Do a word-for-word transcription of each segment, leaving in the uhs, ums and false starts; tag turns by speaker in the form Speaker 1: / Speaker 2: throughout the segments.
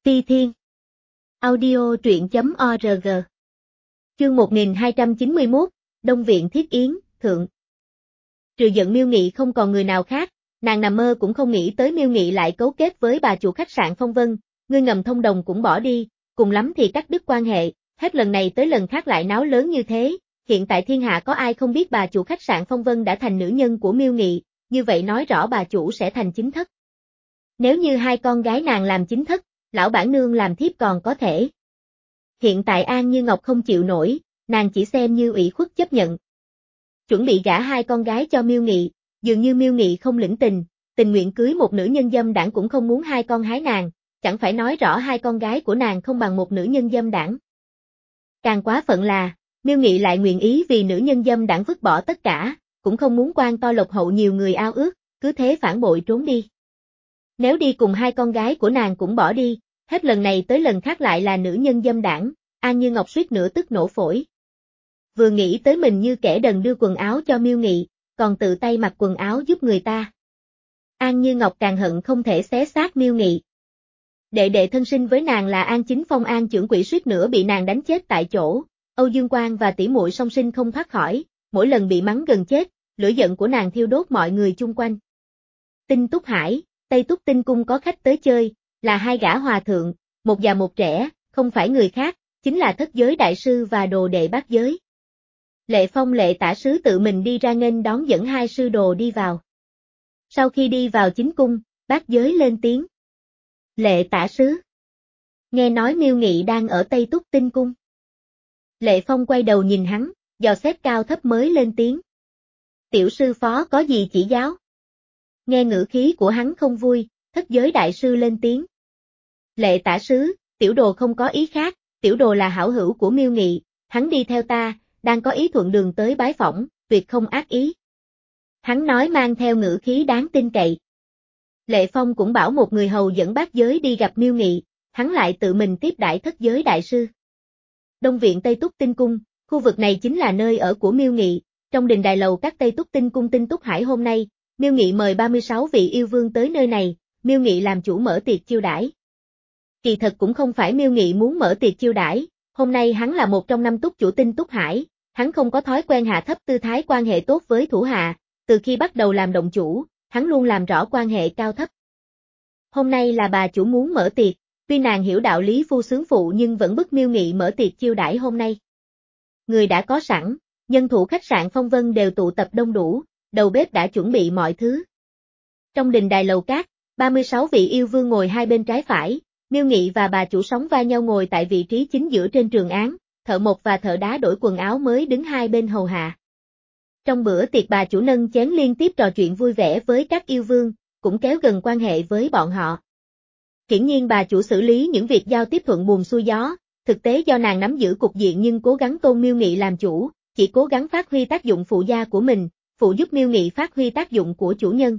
Speaker 1: Ti Thiên. Audio truyện chấm org. Chương một nghìn hai trăm chín mươi mốt, Đông Viện Thiết Yến, Thượng. Trừ giận Miêu Nghị không còn người nào khác, nàng nằm mơ cũng không nghĩ tới Miêu Nghị lại cấu kết với bà chủ khách sạn Phong Vân, ngươi ngầm thông đồng cũng bỏ đi, cùng lắm thì cắt đứt quan hệ, hết lần này tới lần khác lại náo lớn như thế, hiện tại thiên hạ có ai không biết bà chủ khách sạn Phong Vân đã thành nữ nhân của Miêu Nghị, như vậy nói rõ bà chủ sẽ thành chính thất. Nếu như hai con gái nàng làm chính thất, lão bản nương làm thiếp còn có thể. Hiện tại An Như Ngọc không chịu nổi, nàng chỉ xem như ủy khuất chấp nhận. Chuẩn bị gả hai con gái cho Miêu Nghị, dường như Miêu Nghị không lĩnh tình, tình nguyện cưới một nữ nhân dâm đảng cũng không muốn hai con hái nàng, chẳng phải nói rõ hai con gái của nàng không bằng một nữ nhân dâm đảng. Càng quá phận là, Miêu Nghị lại nguyện ý vì nữ nhân dâm đảng vứt bỏ tất cả, cũng không muốn quan to lộc hậu nhiều người ao ước, cứ thế phản bội trốn đi. Nếu đi cùng hai con gái của nàng cũng bỏ đi, hết lần này tới lần khác lại là nữ nhân dâm đảng, An Như Ngọc suýt nữa tức nổ phổi. Vừa nghĩ tới mình như kẻ đần đưa quần áo cho Miêu Nghị, còn tự tay mặc quần áo giúp người ta. An Như Ngọc càng hận không thể xé xác Miêu Nghị. Đệ đệ thân sinh với nàng là An Chính Phong An trưởng quỹ suýt nữa bị nàng đánh chết tại chỗ, Âu Dương Quang và tỷ muội song sinh không thoát khỏi, mỗi lần bị mắng gần chết, lửa giận của nàng thiêu đốt mọi người chung quanh. Tinh Túc Hải, Tây Túc Tinh Cung có khách tới chơi, là hai gã hòa thượng, một già một trẻ, không phải người khác, chính là Thất Giới Đại Sư và Đồ Đệ Bát Giới. Lệ Phong Lệ Tả Sứ tự mình đi ra nghênh đón dẫn hai sư đồ đi vào. Sau khi đi vào chính cung, Bát Giới lên tiếng. Lệ Tả Sứ. Nghe nói Miêu Nghị đang ở Tây Túc Tinh Cung. Lệ Phong quay đầu nhìn hắn, dò xét cao thấp mới lên tiếng. Tiểu sư phó có gì chỉ giáo? Nghe ngữ khí của hắn không vui, Thất Giới Đại Sư lên tiếng. Lệ Tả Sứ, tiểu đồ không có ý khác, tiểu đồ là hảo hữu của Miêu Nghị, hắn đi theo ta, đang có ý thuận đường tới bái phỏng, tuyệt không ác ý. Hắn nói mang theo ngữ khí đáng tin cậy. Lệ Phong cũng bảo một người hầu dẫn Bát Giới đi gặp Miêu Nghị, hắn lại tự mình tiếp đãi Thất Giới Đại Sư. Đông Viện Tây Túc Tinh Cung, khu vực này chính là nơi ở của Miêu Nghị, trong đình đài lầu các Tây Túc Tinh Cung Tinh Túc Hải hôm nay, Miêu Nghị mời ba mươi sáu vị yêu vương tới nơi này, Miêu Nghị làm chủ mở tiệc chiêu đãi. Kỳ thật cũng không phải Miêu Nghị muốn mở tiệc chiêu đãi, hôm nay hắn là một trong năm túc chủ Tinh Túc Hải, hắn không có thói quen hạ thấp tư thái quan hệ tốt với thủ hạ, từ khi bắt đầu làm động chủ, hắn luôn làm rõ quan hệ cao thấp. Hôm nay là bà chủ muốn mở tiệc, tuy nàng hiểu đạo lý phu sướng phụ nhưng vẫn bức Miêu Nghị mở tiệc chiêu đãi hôm nay. Người đã có sẵn, nhân thủ khách sạn Phong Vân đều tụ tập đông đủ, đầu bếp đã chuẩn bị mọi thứ. Trong đình đài lầu cát, ba mươi sáu vị yêu vương ngồi hai bên trái phải, Miêu Nghị và bà chủ sóng vai nhau ngồi tại vị trí chính giữa trên trường án, thợ mộc và thợ đá đổi quần áo mới đứng hai bên hầu hạ. Trong bữa tiệc bà chủ nâng chén liên tiếp trò chuyện vui vẻ với các yêu vương, cũng kéo gần quan hệ với bọn họ. Hiển nhiên bà chủ xử lý những việc giao tiếp thuận buồm xuôi gió, thực tế do nàng nắm giữ cục diện nhưng cố gắng tôn Miêu Nghị làm chủ, chỉ cố gắng phát huy tác dụng phụ gia của mình, phụ giúp Miêu Nghị phát huy tác dụng của chủ nhân.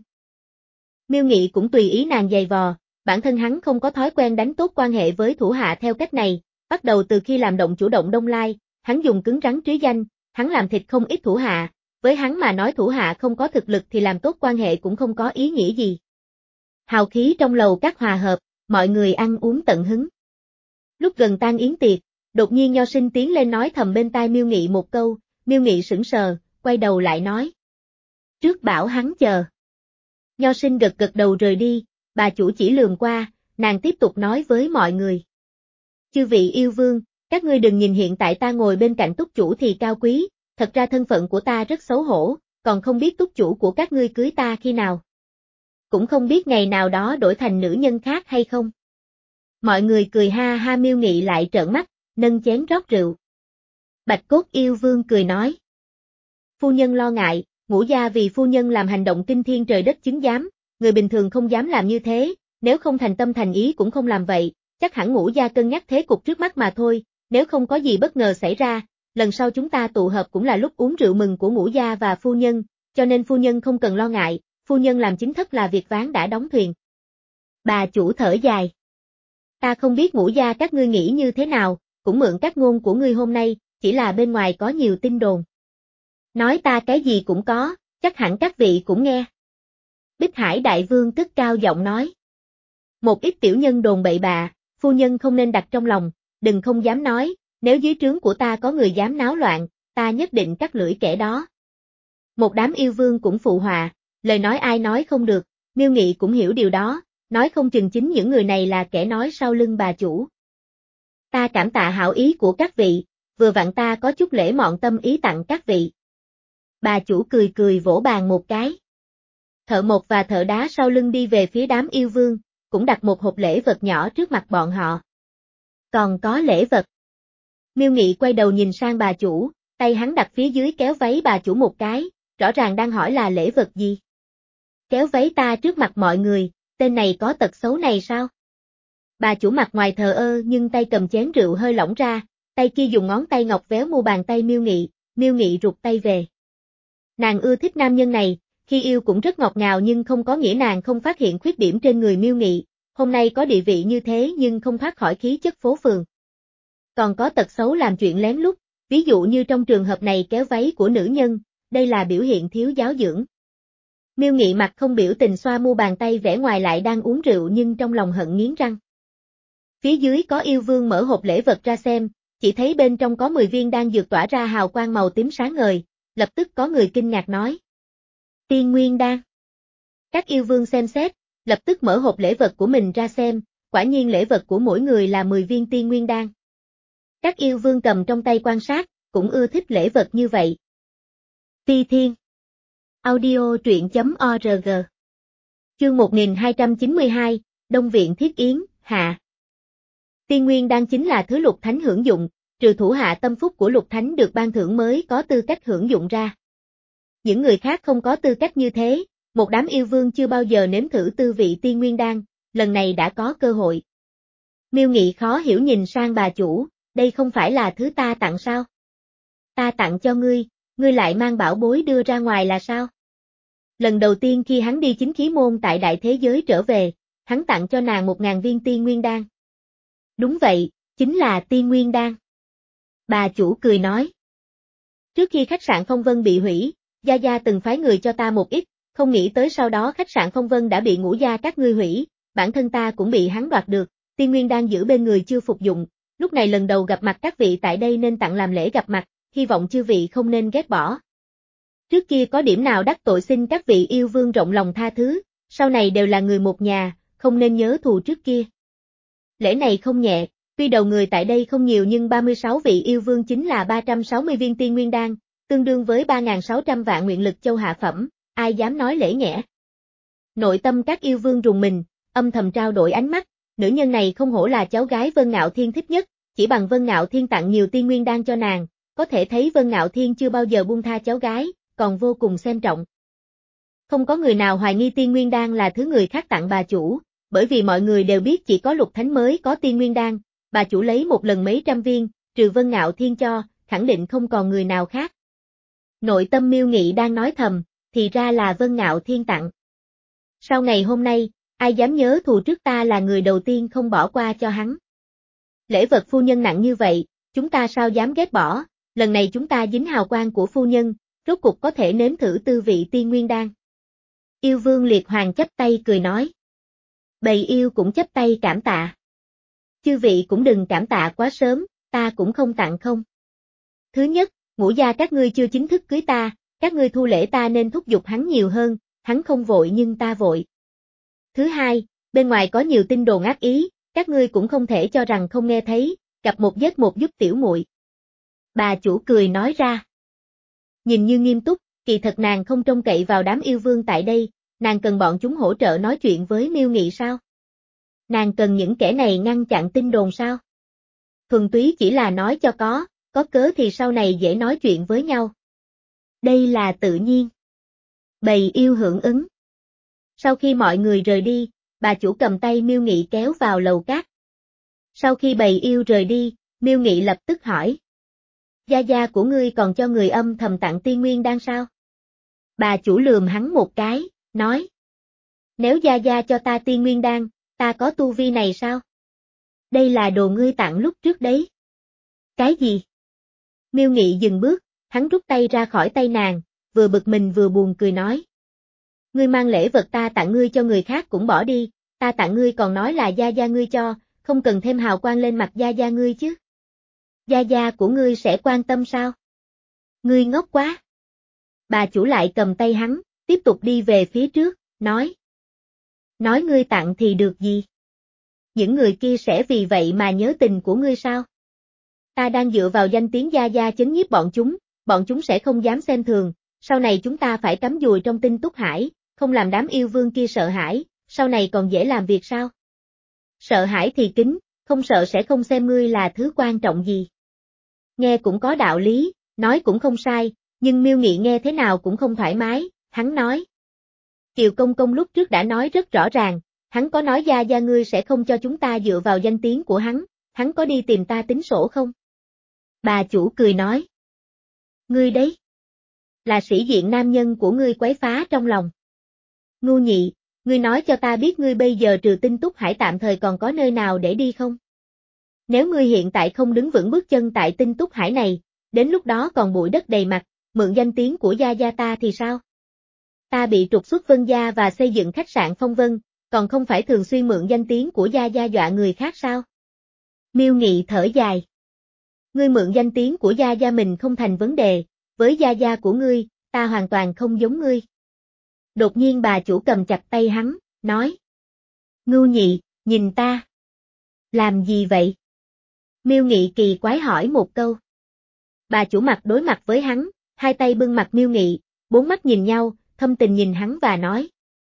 Speaker 1: Miêu Nghị cũng tùy ý nàng giày vò, bản thân hắn không có thói quen đánh tốt quan hệ với thủ hạ theo cách này, bắt đầu từ khi làm động chủ Động Đông Lai, hắn dùng cứng rắn trí danh, hắn làm thịt không ít thủ hạ, với hắn mà nói thủ hạ không có thực lực thì làm tốt quan hệ cũng không có ý nghĩa gì. Hào khí trong lầu các hòa hợp, mọi người ăn uống tận hứng. Lúc gần tan yến tiệc, đột nhiên Nho Sinh tiến lên nói thầm bên tai Miêu Nghị một câu, Miêu Nghị sững sờ, quay đầu lại nói. Trước bảo hắn chờ. Nho Sinh gật gật đầu rời đi, bà chủ chỉ lườm qua, nàng tiếp tục nói với mọi người. Chư vị yêu vương, các ngươi đừng nhìn hiện tại ta ngồi bên cạnh túc chủ thì cao quý, thật ra thân phận của ta rất xấu hổ, còn không biết túc chủ của các ngươi cưới ta khi nào. Cũng không biết ngày nào đó đổi thành nữ nhân khác hay không. Mọi người cười ha ha. Miêu Nghị lại trợn mắt, nâng chén rót rượu. Bạch Cốt yêu vương cười nói. Phu nhân lo ngại, Ngũ gia vì phu nhân làm hành động kinh thiên trời đất chứng giám, người bình thường không dám làm như thế, nếu không thành tâm thành ý cũng không làm vậy, chắc hẳn Ngũ gia cân nhắc thế cục trước mắt mà thôi, nếu không có gì bất ngờ xảy ra, lần sau chúng ta tụ hợp cũng là lúc uống rượu mừng của Ngũ gia và phu nhân, cho nên phu nhân không cần lo ngại, phu nhân làm chính thất là việc ván đã đóng thuyền. Bà chủ thở dài. Ta không biết Ngũ gia các ngươi nghĩ như thế nào, cũng mượn các ngôn của ngươi hôm nay, chỉ là bên ngoài có nhiều tin đồn. Nói ta cái gì cũng có, chắc hẳn các vị cũng nghe. Bích Hải Đại Vương cất cao giọng nói. Một ít tiểu nhân đồn bậy bạ, phu nhân không nên đặt trong lòng, đừng không dám nói, nếu dưới trướng của ta có người dám náo loạn, ta nhất định cắt lưỡi kẻ đó. Một đám yêu vương cũng phụ họa, lời nói ai nói không được, Miêu Nghị cũng hiểu điều đó, nói không chừng chính những người này là kẻ nói sau lưng bà chủ. Ta cảm tạ hảo ý của các vị, vừa vặn ta có chút lễ mọn tâm ý tặng các vị. Bà chủ cười cười vỗ bàn một cái. Thợ mộc và thợ đá sau lưng đi về phía đám yêu vương, cũng đặt một hộp lễ vật nhỏ trước mặt bọn họ. Còn có lễ vật. Miêu Nghị quay đầu nhìn sang bà chủ, tay hắn đặt phía dưới kéo váy bà chủ một cái, rõ ràng đang hỏi là lễ vật gì. Kéo váy ta trước mặt mọi người, tên này có tật xấu này sao? Bà chủ mặt ngoài thờ ơ nhưng tay cầm chén rượu hơi lỏng ra, tay kia dùng ngón tay ngọc véo mu bàn tay Miêu Nghị, Miêu Nghị rụt tay về. Nàng ưa thích nam nhân này, khi yêu cũng rất ngọt ngào nhưng không có nghĩa nàng không phát hiện khuyết điểm trên người Miêu Nghị, hôm nay có địa vị như thế nhưng không thoát khỏi khí chất phố phường. Còn có tật xấu làm chuyện lén lút, ví dụ như trong trường hợp này kéo váy của nữ nhân, đây là biểu hiện thiếu giáo dưỡng. Miêu Nghị mặt không biểu tình xoa mu bàn tay vẻ ngoài lại đang uống rượu nhưng trong lòng hận nghiến răng. Phía dưới có yêu vương mở hộp lễ vật ra xem, chỉ thấy bên trong có mười viên đan dược tỏa ra hào quang màu tím sáng ngời, lập tức có người kinh ngạc nói. Tiên nguyên đan. Các yêu vương xem xét, lập tức mở hộp lễ vật của mình ra xem, quả nhiên lễ vật của mỗi người là mười viên tiên nguyên đan. Các yêu vương cầm trong tay quan sát, cũng ưa thích lễ vật như vậy. Ti Thiên. Audio truyện chấm org. Chương một nghìn hai trăm chín mươi hai, Đông Viện Thiết Yến, hạ. Tiên nguyên đan chính là thứ Lục Thánh hưởng dụng, trừ thủ hạ tâm phúc của Lục Thánh được ban thưởng mới có tư cách hưởng dụng ra. Những người khác không có tư cách như thế, một đám yêu vương chưa bao giờ nếm thử tư vị tiên nguyên đan, lần này đã có cơ hội. Miêu Nghị khó hiểu nhìn sang bà chủ, đây không phải là thứ ta tặng sao? Ta tặng cho ngươi, ngươi lại mang bảo bối đưa ra ngoài là sao? Lần đầu tiên khi hắn đi chính khí môn tại đại thế giới trở về, hắn tặng cho nàng một ngàn viên tiên nguyên đan. Đúng vậy, chính là tiên nguyên đan. Bà chủ cười nói. Trước khi khách sạn Phong Vân bị hủy, Gia Gia từng phái người cho ta một ít, không nghĩ tới sau đó khách sạn Phong Vân đã bị Ngũ gia các ngươi hủy, bản thân ta cũng bị hắn đoạt được, tiên nguyên đan giữ bên người chưa phục dụng, lúc này lần đầu gặp mặt các vị tại đây nên tặng làm lễ gặp mặt, hy vọng chư vị không nên ghét bỏ. Trước kia có điểm nào đắc tội xin các vị yêu vương rộng lòng tha thứ, sau này đều là người một nhà, không nên nhớ thù trước kia. Lễ này không nhẹ, tuy đầu người tại đây không nhiều nhưng ba mươi sáu vị yêu vương chính là ba trăm sáu mươi viên tiên nguyên đan, tương đương với ba nghìn sáu trăm vạn nguyện lực châu hạ phẩm, ai dám nói lễ nhẹ. Nội tâm các yêu vương rùng mình, âm thầm trao đổi ánh mắt, nữ nhân này không hổ là cháu gái Vân Ngạo Thiên thích nhất, chỉ bằng Vân Ngạo Thiên tặng nhiều tiên nguyên đan cho nàng, có thể thấy Vân Ngạo Thiên chưa bao giờ buông tha cháu gái, còn vô cùng xem trọng. Không có người nào hoài nghi tiên nguyên đan là thứ người khác tặng bà chủ, bởi vì mọi người đều biết chỉ có Lục Thánh mới có tiên nguyên đan, bà chủ lấy một lần mấy trăm viên, trừ Vân Ngạo Thiên cho, khẳng định không còn người nào khác. Nội tâm Miêu Nghị đang nói thầm, thì ra là Vân Ngạo Thiên tặng. Sau ngày hôm nay, ai dám nhớ thù trước ta là người đầu tiên không bỏ qua cho hắn. Lễ vật phu nhân nặng như vậy, chúng ta sao dám ghét bỏ, lần này chúng ta dính hào quang của phu nhân, rốt cục có thể nếm thử tư vị tiên nguyên đan. Yêu vương Liệt Hoàng chắp tay cười nói. Bầy yêu cũng chắp tay cảm tạ. Chư vị cũng đừng cảm tạ quá sớm, ta cũng không tặng không. Thứ nhất, Ngũ gia các ngươi chưa chính thức cưới ta, các ngươi thu lễ ta nên thúc giục hắn nhiều hơn, hắn không vội nhưng ta vội. Thứ hai, bên ngoài có nhiều tin đồn ác ý, các ngươi cũng không thể cho rằng không nghe thấy, cặp một giết một giúp tiểu muội. Bà chủ cười nói ra. Nhìn như nghiêm túc, kỳ thật nàng không trông cậy vào đám yêu vương tại đây, nàng cần bọn chúng hỗ trợ nói chuyện với Miêu Nghị sao? Nàng cần những kẻ này ngăn chặn tin đồn sao? Thuần túy chỉ là nói cho có, có cớ thì sau này dễ nói chuyện với nhau. Đây là tự nhiên. Bầy yêu hưởng ứng. Sau khi mọi người rời đi, bà chủ cầm tay Miêu Nghị kéo vào lầu cát. Sau khi bầy yêu rời đi, Miêu Nghị lập tức hỏi. Gia gia của ngươi còn cho người âm thầm tặng tiên nguyên đan sao? Bà chủ lườm hắn một cái, nói. Nếu gia gia cho ta tiên nguyên đan, ta có tu vi này sao? Đây là đồ ngươi tặng lúc trước đấy. Cái gì? Miêu Nghị dừng bước, hắn rút tay ra khỏi tay nàng, vừa bực mình vừa buồn cười nói. Ngươi mang lễ vật ta tặng ngươi cho người khác cũng bỏ đi, ta tặng ngươi còn nói là gia gia ngươi cho, không cần thêm hào quang lên mặt gia gia ngươi chứ. Gia gia của ngươi sẽ quan tâm sao? Ngươi ngốc quá. Bà chủ lại cầm tay hắn, tiếp tục đi về phía trước, nói. Nói ngươi tặng thì được gì? Những người kia sẽ vì vậy mà nhớ tình của ngươi sao? Ta đang dựa vào danh tiếng gia gia chấn nhiếp bọn chúng, bọn chúng sẽ không dám xem thường, sau này chúng ta phải cắm dùi trong Tinh Túc Hải, không làm đám yêu vương kia sợ hãi, sau này còn dễ làm việc sao? Sợ hãi thì kính, không sợ sẽ không xem ngươi là thứ quan trọng gì. Nghe cũng có đạo lý, nói cũng không sai, nhưng Miêu Nghị nghe thế nào cũng không thoải mái, hắn nói. Kiều Công Công lúc trước đã nói rất rõ ràng, hắn có nói gia gia ngươi sẽ không cho chúng ta dựa vào danh tiếng của hắn, hắn có đi tìm ta tính sổ không? Bà chủ cười nói. Ngươi đấy. Là sĩ diện nam nhân của ngươi quấy phá trong lòng. Ngu nhị, ngươi nói cho ta biết ngươi bây giờ trừ Tinh Túc Hải tạm thời còn có nơi nào để đi không? Nếu ngươi hiện tại không đứng vững bước chân tại Tinh Túc Hải này, đến lúc đó còn bụi đất đầy mặt, mượn danh tiếng của gia gia ta thì sao? Ta bị trục xuất Vân gia và xây dựng khách sạn Phong Vân, còn không phải thường xuyên mượn danh tiếng của gia gia dọa người khác sao? Miêu Nghị thở dài. Ngươi mượn danh tiếng của gia gia mình không thành vấn đề, với gia gia của ngươi, ta hoàn toàn không giống ngươi. Đột nhiên bà chủ cầm chặt tay hắn, nói. Ngưu Nhị, nhìn ta. Làm gì vậy? Miêu Nghị kỳ quái hỏi một câu. Bà chủ mặt đối mặt với hắn, hai tay bưng mặt Miêu Nghị, bốn mắt nhìn nhau, thâm tình nhìn hắn và nói.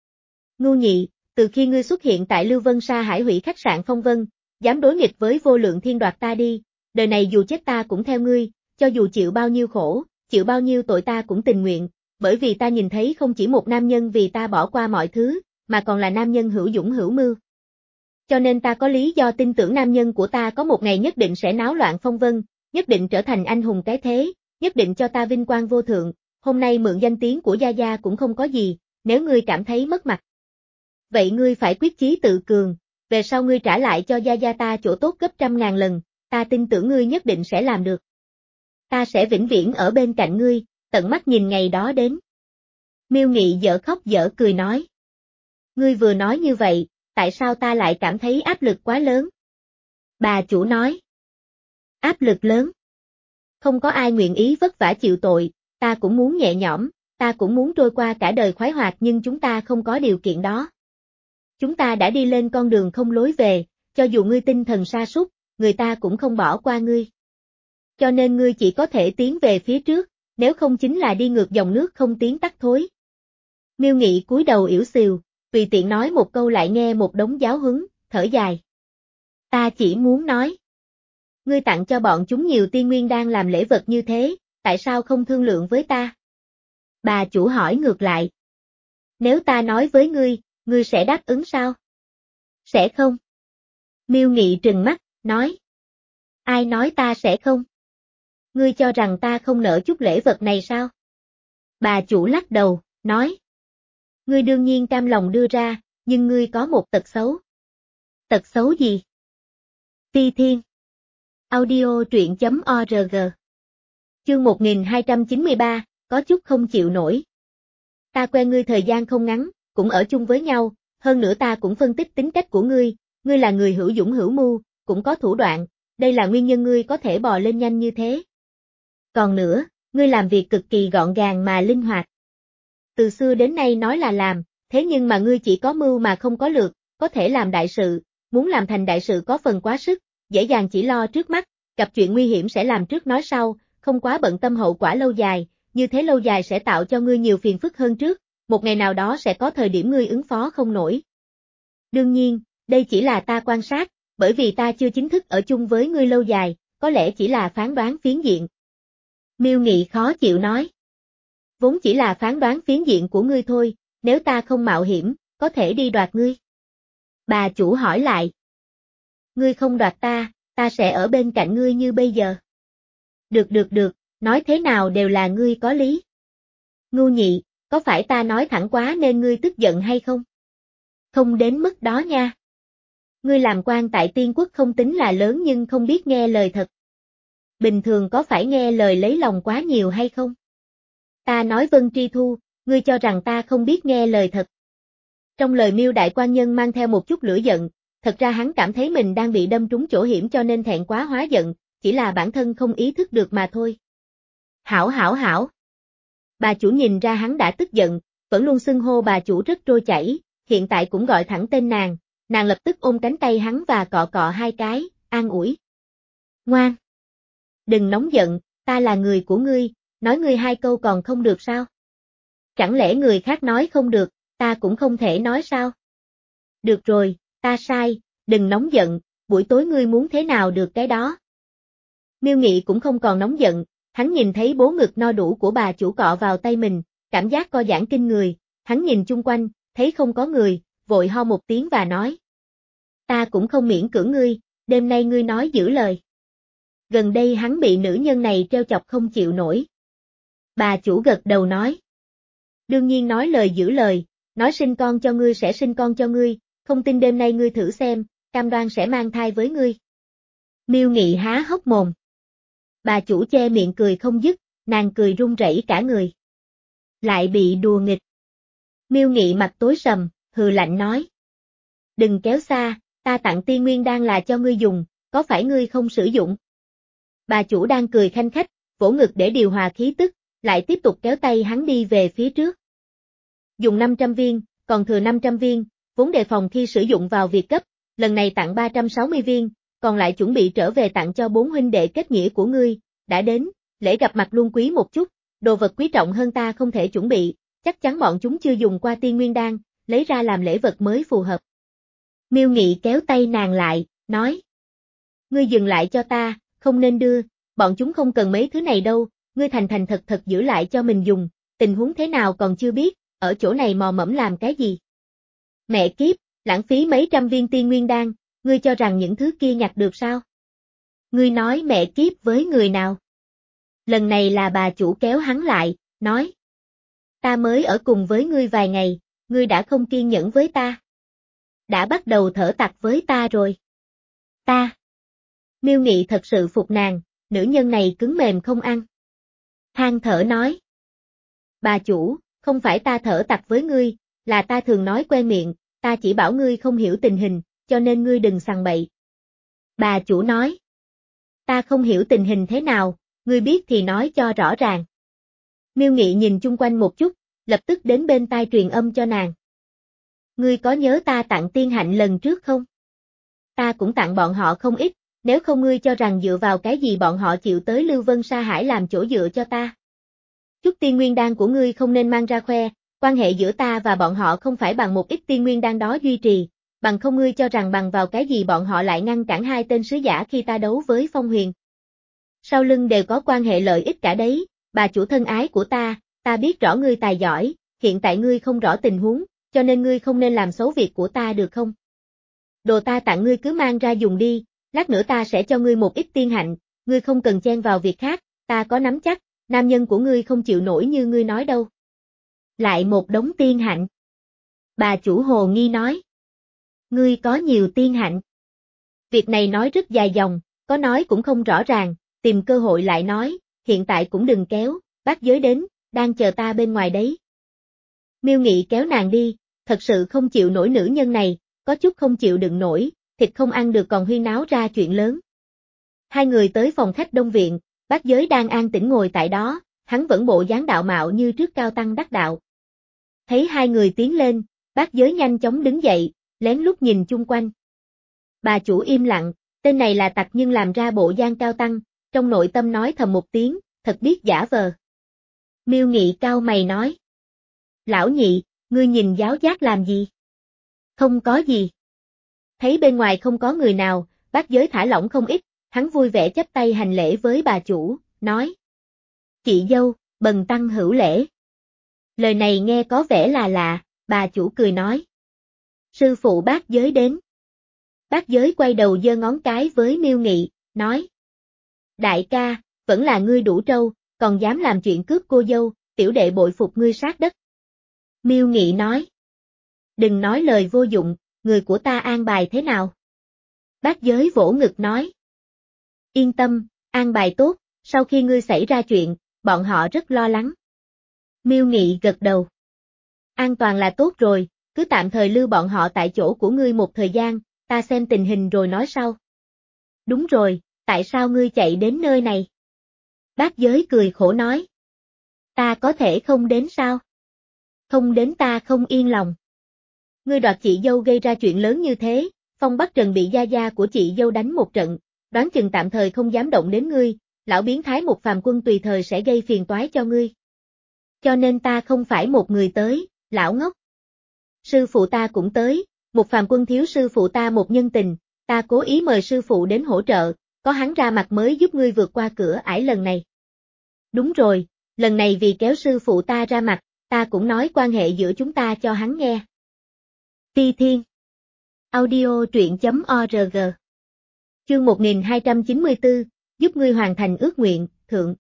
Speaker 1: Ngưu Nhị, từ khi ngươi xuất hiện tại Lưu Vân Sa Hải hủy khách sạn Phong Vân, dám đối nghịch với Vô Lượng Thiên đoạt ta đi, đời này dù chết ta cũng theo ngươi, cho dù chịu bao nhiêu khổ, chịu bao nhiêu tội ta cũng tình nguyện, bởi vì ta nhìn thấy không chỉ một nam nhân vì ta bỏ qua mọi thứ, mà còn là nam nhân hữu dũng hữu mưu. Cho nên ta có lý do tin tưởng nam nhân của ta có một ngày nhất định sẽ náo loạn Phong Vân, nhất định trở thành anh hùng cái thế, nhất định cho ta vinh quang vô thượng, hôm nay mượn danh tiếng của gia gia cũng không có gì, nếu ngươi cảm thấy mất mặt. Vậy ngươi phải quyết chí tự cường, về sau ngươi trả lại cho gia gia ta chỗ tốt gấp trăm ngàn lần, ta tin tưởng ngươi nhất định sẽ làm được. Ta sẽ vĩnh viễn ở bên cạnh ngươi, tận mắt nhìn ngày đó đến. Miêu Nghị dở khóc dở cười nói. Ngươi vừa nói như vậy, tại sao ta lại cảm thấy áp lực quá lớn? Bà chủ nói. Áp lực lớn. Không có ai nguyện ý vất vả chịu tội, ta cũng muốn nhẹ nhõm, ta cũng muốn trôi qua cả đời khoái hoạt nhưng chúng ta không có điều kiện đó. Chúng ta đã đi lên con đường không lối về, cho dù ngươi tinh thần sa sút, người ta cũng không bỏ qua ngươi. Cho nên ngươi chỉ có thể tiến về phía trước, nếu không chính là đi ngược dòng nước không tiến tắt thối. Miêu Nghị cúi đầu yểu xìu, tùy tiện nói một câu lại nghe một đống giáo huấn, thở dài. Ta chỉ muốn nói. Ngươi tặng cho bọn chúng nhiều tiên nguyên đan làm lễ vật như thế, tại sao không thương lượng với ta? Bà chủ hỏi ngược lại. Nếu ta nói với ngươi, ngươi sẽ đáp ứng sao? Sẽ không. Miêu Nghị trừng mắt, nói. Ai nói ta sẽ không? Ngươi cho rằng ta không nỡ chút lễ vật này sao? Bà chủ lắc đầu, nói. Ngươi đương nhiên cam lòng đưa ra, nhưng ngươi có một tật xấu. Tật xấu gì? Ti Thiên. Audio truyện chấm org. Chương một nghìn hai trăm chín mươi ba, có chút không chịu nổi. Ta quen ngươi thời gian không ngắn, cũng ở chung với nhau, hơn nữa ta cũng phân tích tính cách của ngươi, ngươi là người hữu dũng hữu mưu, cũng có thủ đoạn, đây là nguyên nhân ngươi có thể bò lên nhanh như thế. Còn nữa, ngươi làm việc cực kỳ gọn gàng mà linh hoạt. Từ xưa đến nay nói là làm, thế nhưng mà ngươi chỉ có mưu mà không có lược, có thể làm đại sự, muốn làm thành đại sự có phần quá sức, dễ dàng chỉ lo trước mắt, gặp chuyện nguy hiểm sẽ làm trước nói sau, không quá bận tâm hậu quả lâu dài, như thế lâu dài sẽ tạo cho ngươi nhiều phiền phức hơn trước, một ngày nào đó sẽ có thời điểm ngươi ứng phó không nổi. Đương nhiên, đây chỉ là ta quan sát, bởi vì ta chưa chính thức ở chung với ngươi lâu dài, có lẽ chỉ là phán đoán phiến diện. Miêu Nghị khó chịu nói. Vốn chỉ là phán đoán phiến diện của ngươi thôi, nếu ta không mạo hiểm, có thể đi đoạt ngươi. Bà chủ hỏi lại. Ngươi không đoạt ta, ta sẽ ở bên cạnh ngươi như bây giờ. Được được được, nói thế nào đều là ngươi có lý. Ngưu Nhị, có phải ta nói thẳng quá nên ngươi tức giận hay không? Không đến mức đó nha. Ngươi làm quan tại Tiên Quốc không tính là lớn nhưng không biết nghe lời thật. Bình thường có phải nghe lời lấy lòng quá nhiều hay không? Ta nói Vân Tri Thu, ngươi cho rằng ta không biết nghe lời thật. Trong lời Miêu đại quan nhân mang theo một chút lửa giận, thật ra hắn cảm thấy mình đang bị đâm trúng chỗ hiểm cho nên thẹn quá hóa giận, chỉ là bản thân không ý thức được mà thôi. Hảo hảo hảo. Bà chủ nhìn ra hắn đã tức giận, vẫn luôn xưng hô bà chủ rất trôi chảy, hiện tại cũng gọi thẳng tên nàng, nàng lập tức ôm cánh tay hắn và cọ cọ hai cái, an ủi. Ngoan. Đừng nóng giận, ta là người của ngươi, nói ngươi hai câu còn không được sao? Chẳng lẽ người khác nói không được, ta cũng không thể nói sao? Được rồi, ta sai, đừng nóng giận, buổi tối ngươi muốn thế nào được cái đó. Miêu Nghị cũng không còn nóng giận, hắn nhìn thấy bố ngực no đủ của bà chủ cọ vào tay mình, cảm giác co giãn kinh người, hắn nhìn chung quanh, thấy không có người, vội ho một tiếng và nói. Ta cũng không miễn cưỡng ngươi, đêm nay ngươi nói giữ lời. Gần đây hắn bị nữ nhân này treo chọc không chịu nổi. Bà chủ gật đầu nói. Đương nhiên nói lời giữ lời, nói sinh con cho ngươi sẽ sinh con cho ngươi, không tin đêm nay ngươi thử xem, cam đoan sẽ mang thai với ngươi. Miêu Nghị há hốc mồm. Bà chủ che miệng cười không dứt, nàng cười run rẩy cả người. Lại bị đùa nghịch. Miêu Nghị mặt tối sầm, hừ lạnh nói. Đừng kéo xa, ta tặng tiên nguyên đan là cho ngươi dùng, có phải ngươi không sử dụng? Bà chủ đang cười khanh khách, vỗ ngực để điều hòa khí tức, lại tiếp tục kéo tay hắn đi về phía trước. Dùng năm trăm viên, còn thừa năm trăm viên, vốn đề phòng khi sử dụng vào việc cấp, lần này tặng ba trăm sáu mươi viên, còn lại chuẩn bị trở về tặng cho bốn huynh đệ kết nghĩa của ngươi, đã đến, lễ gặp mặt luôn quý một chút, đồ vật quý trọng hơn ta không thể chuẩn bị, chắc chắn bọn chúng chưa dùng qua tiên nguyên đan, lấy ra làm lễ vật mới phù hợp. Miêu Nghị kéo tay nàng lại, nói. Ngươi dừng lại cho ta, không nên đưa, bọn chúng không cần mấy thứ này đâu, ngươi thành thành thật thật giữ lại cho mình dùng, tình huống thế nào còn chưa biết, ở chỗ này mò mẫm làm cái gì. Mẹ kiếp, lãng phí mấy trăm viên tiên nguyên đan, ngươi cho rằng những thứ kia nhặt được sao? Ngươi nói mẹ kiếp với người nào? Lần này là bà chủ kéo hắn lại, nói. Ta mới ở cùng với ngươi vài ngày, ngươi đã không kiên nhẫn với ta. Đã bắt đầu thở tặc với ta rồi. Ta. Miêu Nghị thật sự phục nàng, nữ nhân này cứng mềm không ăn. Than thở nói. Bà chủ, không phải ta thở tặc với ngươi, là ta thường nói quen miệng, ta chỉ bảo ngươi không hiểu tình hình, cho nên ngươi đừng sằng bậy. Bà chủ nói. Ta không hiểu tình hình thế nào, ngươi biết thì nói cho rõ ràng. Miêu Nghị nhìn chung quanh một chút, lập tức đến bên tai truyền âm cho nàng. Ngươi có nhớ ta tặng tiên hạnh lần trước không? Ta cũng tặng bọn họ không ít, nếu không ngươi cho rằng dựa vào cái gì bọn họ chịu tới Lưu Vân Sa Hải làm chỗ dựa cho ta. Chút tiên nguyên đan của ngươi không nên mang ra khoe, quan hệ giữa ta và bọn họ không phải bằng một ít tiên nguyên đan đó duy trì, bằng không ngươi cho rằng bằng vào cái gì bọn họ lại ngăn cản hai tên sứ giả khi ta đấu với Phong Huyền. Sau lưng đều có quan hệ lợi ích cả đấy, bà chủ thân ái của ta, ta biết rõ ngươi tài giỏi, hiện tại ngươi không rõ tình huống, cho nên ngươi không nên làm xấu việc của ta được không? Đồ ta tặng ngươi cứ mang ra dùng đi, lát nữa ta sẽ cho ngươi một ít tiên hạnh, ngươi không cần chen vào việc khác, ta có nắm chắc, nam nhân của ngươi không chịu nổi như ngươi nói đâu. Lại một đống tiên hạnh. Bà chủ hồ nghi nói. Ngươi có nhiều tiên hạnh. Việc này nói rất dài dòng, có nói cũng không rõ ràng, tìm cơ hội lại nói, hiện tại cũng đừng kéo, bác giới đến, đang chờ ta bên ngoài đấy. Miêu Nghị kéo nàng đi, thật sự không chịu nổi nữ nhân này, có chút không chịu đựng nổi, thịt không ăn được còn huyên náo ra chuyện lớn. Hai người tới phòng khách Đông Viện, bác giới đang an tĩnh ngồi tại đó, hắn vẫn bộ dáng đạo mạo như trước cao tăng đắc đạo. Thấy hai người tiến lên, bác giới nhanh chóng đứng dậy, lén lút nhìn chung quanh. Bà chủ im lặng, tên này là tặc nhưng làm ra bộ dáng cao tăng, trong nội tâm nói thầm một tiếng, thật biết giả vờ. Miêu Nghị cao mày nói. Lão nhị, ngươi nhìn giáo giác làm gì? Không có gì. Thấy bên ngoài không có người nào, bác giới thả lỏng không ít, hắn vui vẻ chắp tay hành lễ với bà chủ, nói. Chị dâu, bần tăng hữu lễ. Lời này nghe có vẻ là lạ, bà chủ cười nói. Sư phụ bác giới đến. Bác giới quay đầu giơ ngón cái với Miêu Nghị, nói. Đại ca, vẫn là ngươi đủ trâu, còn dám làm chuyện cướp cô dâu, tiểu đệ bội phục ngươi sát đất. Miêu Nghị nói. Đừng nói lời vô dụng, người của ta an bài thế nào? Bác giới vỗ ngực nói. Yên tâm, an bài tốt, sau khi ngươi xảy ra chuyện, bọn họ rất lo lắng. Miêu Nghị gật đầu. An toàn là tốt rồi, cứ tạm thời lưu bọn họ tại chỗ của ngươi một thời gian, ta xem tình hình rồi nói sau. Đúng rồi, tại sao ngươi chạy đến nơi này? Bác giới cười khổ nói. Ta có thể không đến sao? Không đến ta không yên lòng. Ngươi đoạt chị dâu gây ra chuyện lớn như thế, Phong Bắc Trần bị gia gia của chị dâu đánh một trận, đoán chừng tạm thời không dám động đến ngươi, lão biến thái một phàm quân tùy thời sẽ gây phiền toái cho ngươi. Cho nên ta không phải một người tới, lão ngốc. Sư phụ ta cũng tới, một phàm quân thiếu sư phụ ta một nhân tình, ta cố ý mời sư phụ đến hỗ trợ, có hắn ra mặt mới giúp ngươi vượt qua cửa ải lần này. Đúng rồi, lần này vì kéo sư phụ ta ra mặt, ta cũng nói quan hệ giữa chúng ta cho hắn nghe. Ti Thiên Audio truyện.org Chương một nghìn hai trăm chín mươi tư, giúp ngươi hoàn thành ước nguyện, thượng.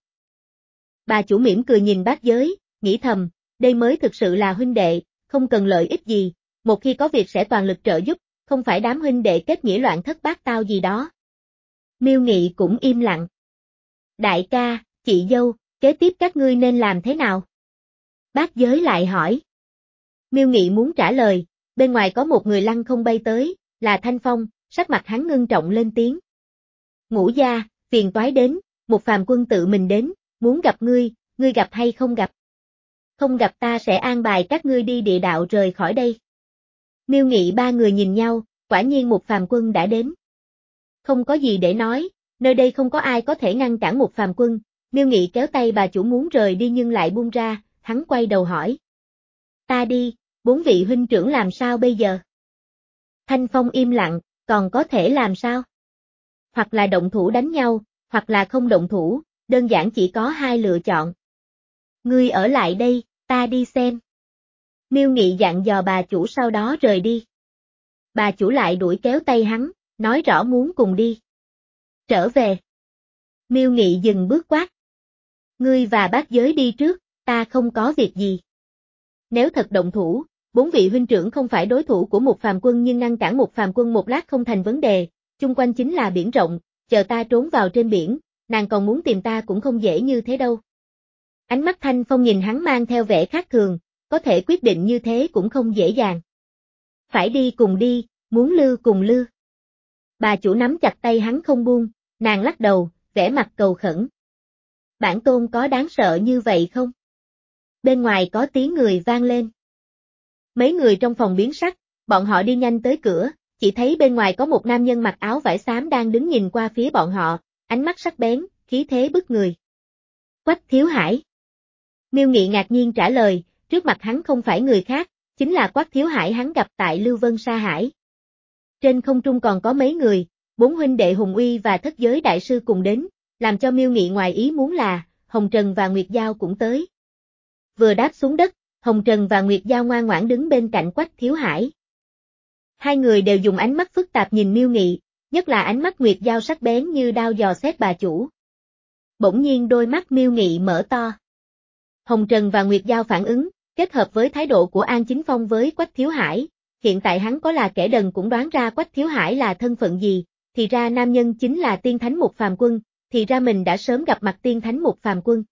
Speaker 1: Bà chủ mỉm cười nhìn bác giới, nghĩ thầm, đây mới thực sự là huynh đệ, không cần lợi ích gì, một khi có việc sẽ toàn lực trợ giúp, không phải đám huynh đệ kết nghĩa loạn thất bát tao gì đó. Miêu Nghị cũng im lặng. Đại ca, chị dâu, kế tiếp các ngươi nên làm thế nào? Bác giới lại hỏi. Miêu Nghị muốn trả lời, bên ngoài có một người lăng không bay tới, là Thanh Phong, sắc mặt hắn ngưng trọng lên tiếng. Ngũ gia, phiền toái đến, một phàm quân tự mình đến, muốn gặp ngươi, ngươi gặp hay không gặp? Không gặp ta sẽ an bài các ngươi đi địa đạo rời khỏi đây. Miêu Nghị ba người nhìn nhau, quả nhiên một phàm quân đã đến. Không có gì để nói, nơi đây không có ai có thể ngăn cản một phàm quân, Miêu Nghị kéo tay bà chủ muốn rời đi nhưng lại buông ra, hắn quay đầu hỏi. Ta đi, bốn vị huynh trưởng làm sao bây giờ? Thanh Phong im lặng, còn có thể làm sao? Hoặc là động thủ đánh nhau, hoặc là không động thủ, đơn giản chỉ có hai lựa chọn. Ngươi ở lại đây, ta đi xem. Miêu Nghị dặn dò bà chủ sau đó rời đi. Bà chủ lại đuổi kéo tay hắn, nói rõ muốn cùng đi. Trở về. Miêu Nghị dừng bước quát. Ngươi và bác giới đi trước, ta không có việc gì. Nếu thật động thủ, bốn vị huynh trưởng không phải đối thủ của một phàm quân nhưng ngăn cản một phàm quân một lát không thành vấn đề, chung quanh chính là biển rộng, chờ ta trốn vào trên biển, nàng còn muốn tìm ta cũng không dễ như thế đâu. Ánh mắt Thanh Phong nhìn hắn mang theo vẻ khác thường, có thể quyết định như thế cũng không dễ dàng. Phải đi cùng đi, muốn lưu cùng lưu. Bà chủ nắm chặt tay hắn không buông, nàng lắc đầu, vẻ mặt cầu khẩn. Bản tôn có đáng sợ như vậy không? Bên ngoài có tiếng người vang lên. Mấy người trong phòng biến sắc, bọn họ đi nhanh tới cửa, chỉ thấy bên ngoài có một nam nhân mặc áo vải xám đang đứng nhìn qua phía bọn họ, ánh mắt sắc bén, khí thế bức người. Quách Thiếu Hải. Miêu Nghị ngạc nhiên trả lời, trước mặt hắn không phải người khác, chính là Quách Thiếu Hải hắn gặp tại Lưu Vân Sa Hải. Trên không trung còn có mấy người, bốn huynh đệ Hùng Uy và Thất Giới Đại Sư cùng đến, làm cho Miêu Nghị ngoài ý muốn là, Hồng Trần và Nguyệt Giao cũng tới. Vừa đáp xuống đất, Hồng Trần và Nguyệt Giao ngoan ngoãn đứng bên cạnh Quách Thiếu Hải. Hai người đều dùng ánh mắt phức tạp nhìn Miêu Nghị, nhất là ánh mắt Nguyệt Giao sắc bén như đao dò xét bà chủ. Bỗng nhiên đôi mắt Miêu Nghị mở to. Hồng Trần và Nguyệt Giao phản ứng, kết hợp với thái độ của An Chính Phong với Quách Thiếu Hải, hiện tại hắn có là kẻ đần cũng đoán ra Quách Thiếu Hải là thân phận gì, thì ra nam nhân chính là tiên thánh một phàm quân, thì ra mình đã sớm gặp mặt tiên thánh một phàm quân.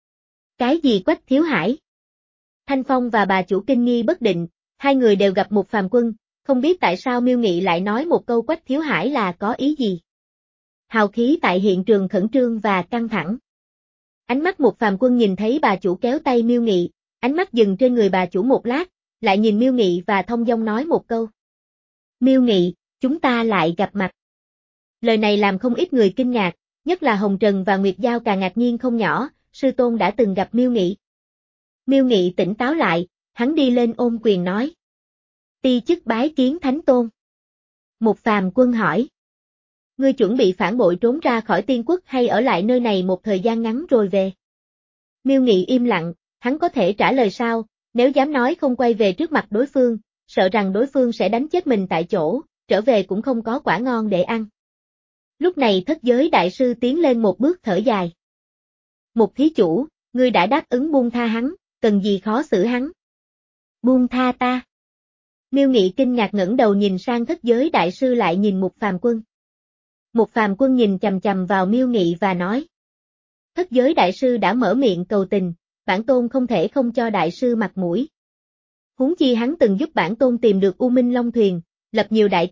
Speaker 1: Cái gì Quách Thiếu Hải? Thanh Phong và bà chủ kinh nghi bất định, hai người đều gặp một phàm quân, không biết tại sao Miêu Nghị lại nói một câu Quách Thiếu Hải là có ý gì. Hào khí tại hiện trường khẩn trương và căng thẳng. Ánh mắt một phàm quân nhìn thấy bà chủ kéo tay Miêu Nghị, ánh mắt dừng trên người bà chủ một lát, lại nhìn Miêu Nghị và thông dong nói một câu. Miêu Nghị, chúng ta lại gặp mặt. Lời này làm không ít người kinh ngạc, nhất là Hồng Trần và Nguyệt Giao càng ngạc nhiên không nhỏ, sư tôn đã từng gặp Miêu Nghị. Miêu Nghị tỉnh táo lại, hắn đi lên ôm quyền nói. Ti chức bái kiến thánh tôn. Một phàm quân hỏi. Ngươi chuẩn bị phản bội trốn ra khỏi tiên quốc hay ở lại nơi này một thời gian ngắn rồi về? Miêu Nghị im lặng, hắn có thể trả lời sao, nếu dám nói không quay về trước mặt đối phương, sợ rằng đối phương sẽ đánh chết mình tại chỗ, trở về cũng không có quả ngon để ăn. Lúc này Thất Giới Đại Sư tiến lên một bước thở dài. Một thí chủ, ngươi đã đáp ứng buông tha hắn, cần gì khó xử hắn? Buông tha ta. Miêu Nghị kinh ngạc ngẩng đầu nhìn sang Thất Giới Đại Sư lại nhìn một phàm quân. Một phàm quân nhìn chằm chằm vào Miêu Nghị và nói. Thất Giới Đại Sư đã mở miệng cầu tình, bản tôn không thể không cho Đại Sư mặt mũi. Huống chi hắn từng giúp bản tôn tìm được U Minh Long Thuyền, lập nhiều đại công,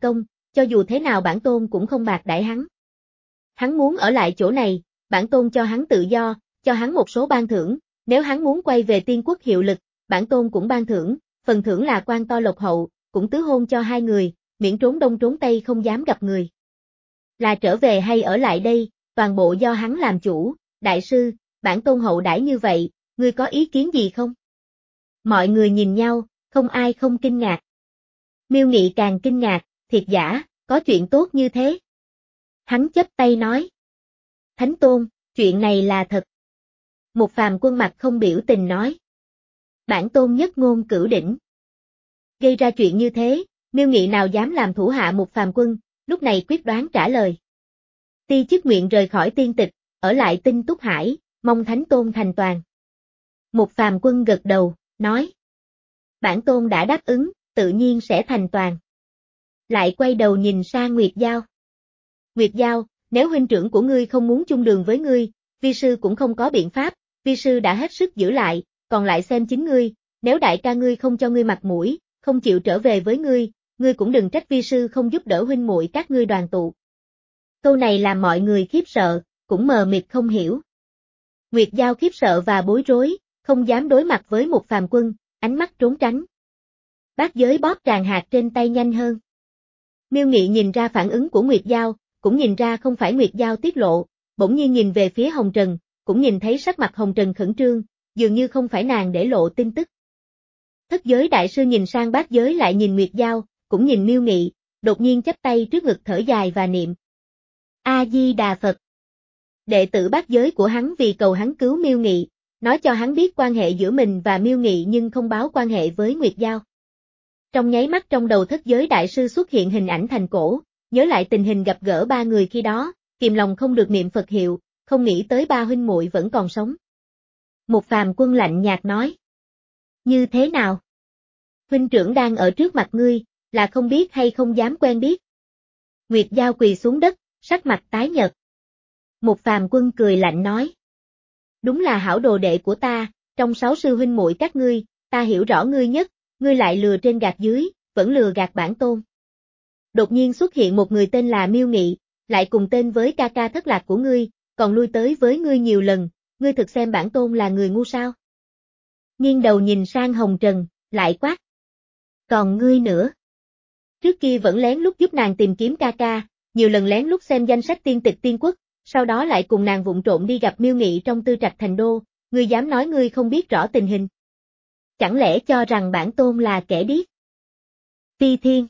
Speaker 1: cho dù thế nào bản tôn cũng không bạc đãi hắn. Hắn muốn ở lại chỗ này, bản tôn cho hắn tự do, cho hắn một số ban thưởng, nếu hắn muốn quay về tiên quốc hiệu lực, bản tôn cũng ban thưởng, phần thưởng là quan to lộc hậu, cũng tứ hôn cho hai người, miễn trốn đông trốn tây không dám gặp người. Là trở về hay ở lại đây, toàn bộ do hắn làm chủ, đại sư, bản tôn hậu đãi như vậy, ngươi có ý kiến gì không? Mọi người nhìn nhau, không ai không kinh ngạc. Miêu Nghị càng kinh ngạc, thiệt giả, có chuyện tốt như thế. Hắn chắp tay nói. Thánh tôn, chuyện này là thật. Một phàm quân mặt không biểu tình nói. Bản tôn nhất ngôn cửu đỉnh. Gây ra chuyện như thế, Miêu Nghị nào dám làm thủ hạ một phàm quân, lúc này quyết đoán trả lời. Ti chức nguyện rời khỏi tiên tịch, ở lại Tinh Túc Hải, mong thánh tôn thành toàn. Một phàm quân gật đầu, nói. Bản tôn đã đáp ứng, tự nhiên sẽ thành toàn. Lại quay đầu nhìn sang Nguyệt Giao. Nguyệt Giao, nếu huynh trưởng của ngươi không muốn chung đường với ngươi, vi sư cũng không có biện pháp, vi sư đã hết sức giữ lại, còn lại xem chính ngươi, nếu đại ca ngươi không cho ngươi mặt mũi, không chịu trở về với ngươi, ngươi cũng đừng trách vi sư không giúp đỡ huynh muội các ngươi đoàn tụ. Câu này làm mọi người khiếp sợ, cũng mờ mịt không hiểu. Nguyệt Giao khiếp sợ và bối rối, không dám đối mặt với một phàm quân, ánh mắt trốn tránh. Bát giới bóp tràng hạt trên tay nhanh hơn. Miêu Nghị nhìn ra phản ứng của Nguyệt Giao, cũng nhìn ra không phải Nguyệt Giao tiết lộ, bỗng nhiên nhìn về phía Hồng Trần, cũng nhìn thấy sắc mặt Hồng Trần khẩn trương, dường như không phải nàng để lộ tin tức. Thất giới đại sư nhìn sang bát giới lại nhìn Nguyệt Giao, cũng nhìn Miêu Nghị, đột nhiên chắp tay trước ngực thở dài và niệm. A-di-đà Phật. Đệ tử bát giới của hắn vì cầu hắn cứu Miêu Nghị, nói cho hắn biết quan hệ giữa mình và Miêu Nghị nhưng không báo quan hệ với Nguyệt Giao. Trong nháy mắt trong đầu thất giới đại sư xuất hiện hình ảnh thành cổ, nhớ lại tình hình gặp gỡ ba người khi đó, kìm lòng không được niệm Phật hiệu, không nghĩ tới ba huynh muội vẫn còn sống. Một phàm quân lạnh nhạt nói. Như thế nào? Huynh trưởng đang ở trước mặt ngươi, là không biết hay không dám quen biết? Nguyệt Giao quỳ xuống đất, sắc mặt tái nhợt. Một phàm quân cười lạnh nói. Đúng là hảo đồ đệ của ta, trong sáu sư huynh muội các ngươi, ta hiểu rõ ngươi nhất, ngươi lại lừa trên gạt dưới, vẫn lừa gạt bản tôn. Đột nhiên xuất hiện một người tên là Miêu Nghị, lại cùng tên với ca ca thất lạc của ngươi, còn lui tới với ngươi nhiều lần, ngươi thực xem bản tôn là người ngu sao? Nghiêng đầu nhìn sang Hồng Trần, lại quát. Còn ngươi nữa. Trước kia vẫn lén lút giúp nàng tìm kiếm ca ca, nhiều lần lén lút xem danh sách tiên tịch tiên quốc, sau đó lại cùng nàng vụng trộn đi gặp Miêu Nghị trong tư trạch thành đô, ngươi dám nói ngươi không biết rõ tình hình. Chẳng lẽ cho rằng bản tôn là kẻ điếc? Phi Thiên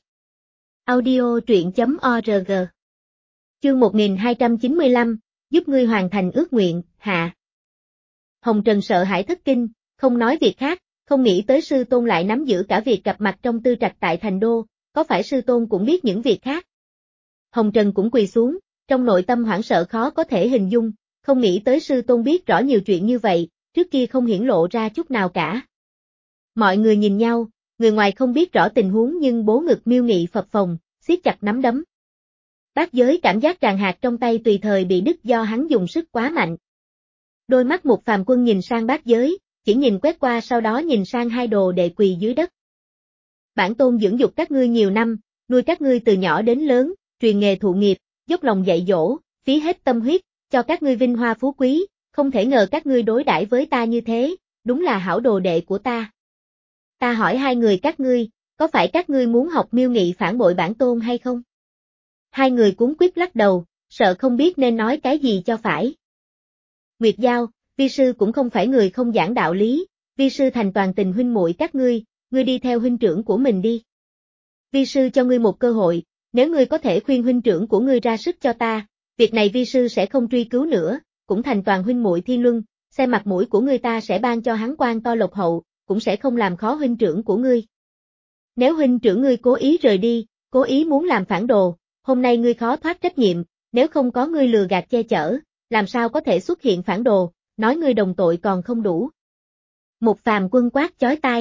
Speaker 1: Audio truyện chấm org Chương một nghìn hai trăm chín mươi lăm, giúp ngươi hoàn thành ước nguyện, hạ. Hồng Trần sợ hãi thất kinh, không nói việc khác, không nghĩ tới sư tôn lại nắm giữ cả việc gặp mặt trong tư trạch tại thành đô, có phải sư tôn cũng biết những việc khác? Hồng Trần cũng quỳ xuống, trong nội tâm hoảng sợ khó có thể hình dung, không nghĩ tới sư tôn biết rõ nhiều chuyện như vậy, trước kia không hiển lộ ra chút nào cả. Mọi người nhìn nhau, người ngoài không biết rõ tình huống nhưng bố ngực Miêu Nghị phập phồng, siết chặt nắm đấm. Bát giới cảm giác tràng hạt trong tay tùy thời bị đứt do hắn dùng sức quá mạnh. Đôi mắt một phàm quân nhìn sang bát giới, chỉ nhìn quét qua sau đó nhìn sang hai đồ đệ quỳ dưới đất. Bản tôn dưỡng dục các ngươi nhiều năm, nuôi các ngươi từ nhỏ đến lớn, truyền nghề thụ nghiệp, dốc lòng dạy dỗ, phí hết tâm huyết, cho các ngươi vinh hoa phú quý, không thể ngờ các ngươi đối đãi với ta như thế, đúng là hảo đồ đệ của ta. Ta hỏi hai người các ngươi, có phải các ngươi muốn học Miêu Nghị phản bội bản tôn hay không? Hai người cuống quýt lắc đầu, sợ không biết nên nói cái gì cho phải. Nguyệt Giao, vi sư cũng không phải người không giảng đạo lý, vi sư thành toàn tình huynh muội các ngươi, ngươi đi theo huynh trưởng của mình đi. Vi sư cho ngươi một cơ hội, nếu ngươi có thể khuyên huynh trưởng của ngươi ra sức cho ta, việc này vi sư sẽ không truy cứu nữa, cũng thành toàn huynh muội thiên luân, xem mặt mũi của ngươi ta sẽ ban cho hắn quan to lộc hậu, cũng sẽ không làm khó huynh trưởng của ngươi. Nếu huynh trưởng ngươi cố ý rời đi, cố ý muốn làm phản đồ, hôm nay ngươi khó thoát trách nhiệm, nếu không có ngươi lừa gạt che chở, làm sao có thể xuất hiện phản đồ, nói ngươi đồng tội còn không đủ. Một phàm quân quát chói tai.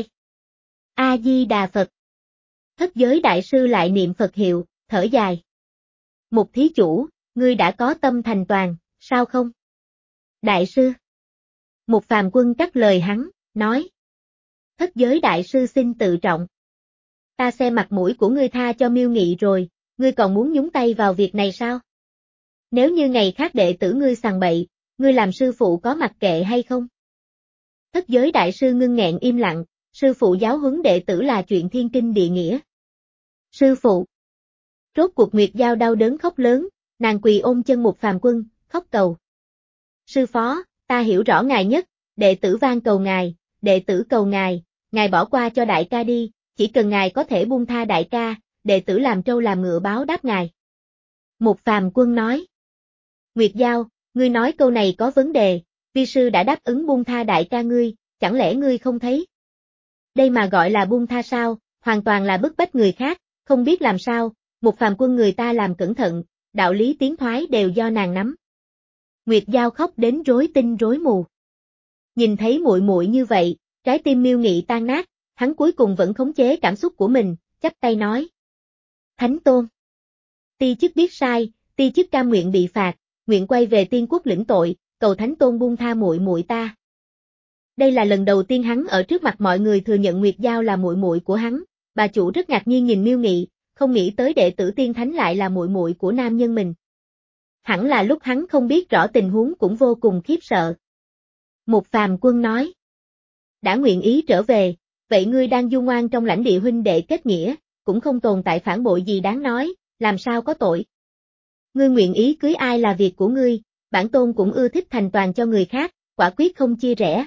Speaker 1: A-di-đà Phật. Thất giới đại sư lại niệm Phật hiệu, thở dài. Một thí chủ, ngươi đã có tâm thành toàn, sao không? Đại sư. Một phàm quân cắt lời hắn, nói. Thất giới đại sư xin tự trọng. Ta xem mặt mũi của ngươi tha cho Miêu Nghị rồi, ngươi còn muốn nhúng tay vào việc này sao? Nếu như ngày khác đệ tử ngươi sằng bậy, ngươi làm sư phụ có mặc kệ hay không? Thất giới đại sư ngưng nghẹn im lặng, sư phụ giáo huấn đệ tử là chuyện thiên kinh địa nghĩa. Sư phụ. Rốt cuộc Nguyệt Giao đau đớn khóc lớn, nàng quỳ ôm chân Mục Phàm Quân, khóc cầu. Sư phó, ta hiểu rõ ngài nhất, đệ tử van cầu ngài, đệ tử cầu ngài, ngài bỏ qua cho đại ca đi, chỉ cần ngài có thể buông tha đại ca, đệ tử làm trâu làm ngựa báo đáp ngài. Mục Phàm Quân nói. Nguyệt Giao, ngươi nói câu này có vấn đề, vi sư đã đáp ứng buông tha đại ca ngươi, chẳng lẽ ngươi không thấy? Đây mà gọi là buông tha sao, hoàn toàn là bức bách người khác, không biết làm sao, Mục Phàm Quân người ta làm cẩn thận, đạo lý tiến thoái đều do nàng nắm. Nguyệt Giao khóc đến rối tinh rối mù. Nhìn thấy muội muội như vậy, trái tim Miêu Nghị tan nát, hắn cuối cùng vẫn khống chế cảm xúc của mình, chắp tay nói. Thánh Tôn. Ti chức biết sai, ti chức cam nguyện bị phạt, nguyện quay về tiên quốc lĩnh tội, cầu Thánh Tôn buông tha muội muội ta. Đây là lần đầu tiên hắn ở trước mặt mọi người thừa nhận Nguyệt Giao là muội muội của hắn, bà chủ rất ngạc nhiên nhìn Miêu Nghị, không nghĩ tới đệ tử tiên thánh lại là muội muội của nam nhân mình. Hẳn là lúc hắn không biết rõ tình huống cũng vô cùng khiếp sợ. Mục Phàm Quân nói. Đã nguyện ý trở về, vậy ngươi đang du ngoan trong lãnh địa huynh đệ kết nghĩa, cũng không tồn tại phản bội gì đáng nói, làm sao có tội. Ngươi nguyện ý cưới ai là việc của ngươi, bản tôn cũng ưa thích thành toàn cho người khác, quả quyết không chia rẽ.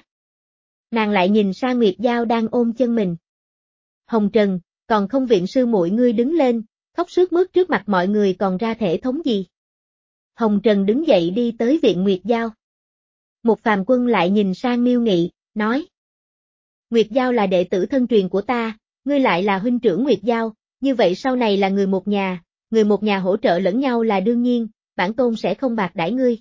Speaker 1: Nàng lại nhìn sang Nguyệt Giao đang ôm chân mình. Hồng Trần, còn không viện sư muội ngươi đứng lên, khóc sướt mướt trước mặt mọi người còn ra thể thống gì. Hồng Trần đứng dậy đi tới viện Nguyệt Giao. Mục Phàm Quân lại nhìn sang Miêu Nghị, nói. Nguyệt Giao là đệ tử thân truyền của ta, ngươi lại là huynh trưởng Nguyệt Giao, như vậy sau này là người một nhà, người một nhà hỗ trợ lẫn nhau là đương nhiên, bản tôn sẽ không bạc đãi ngươi.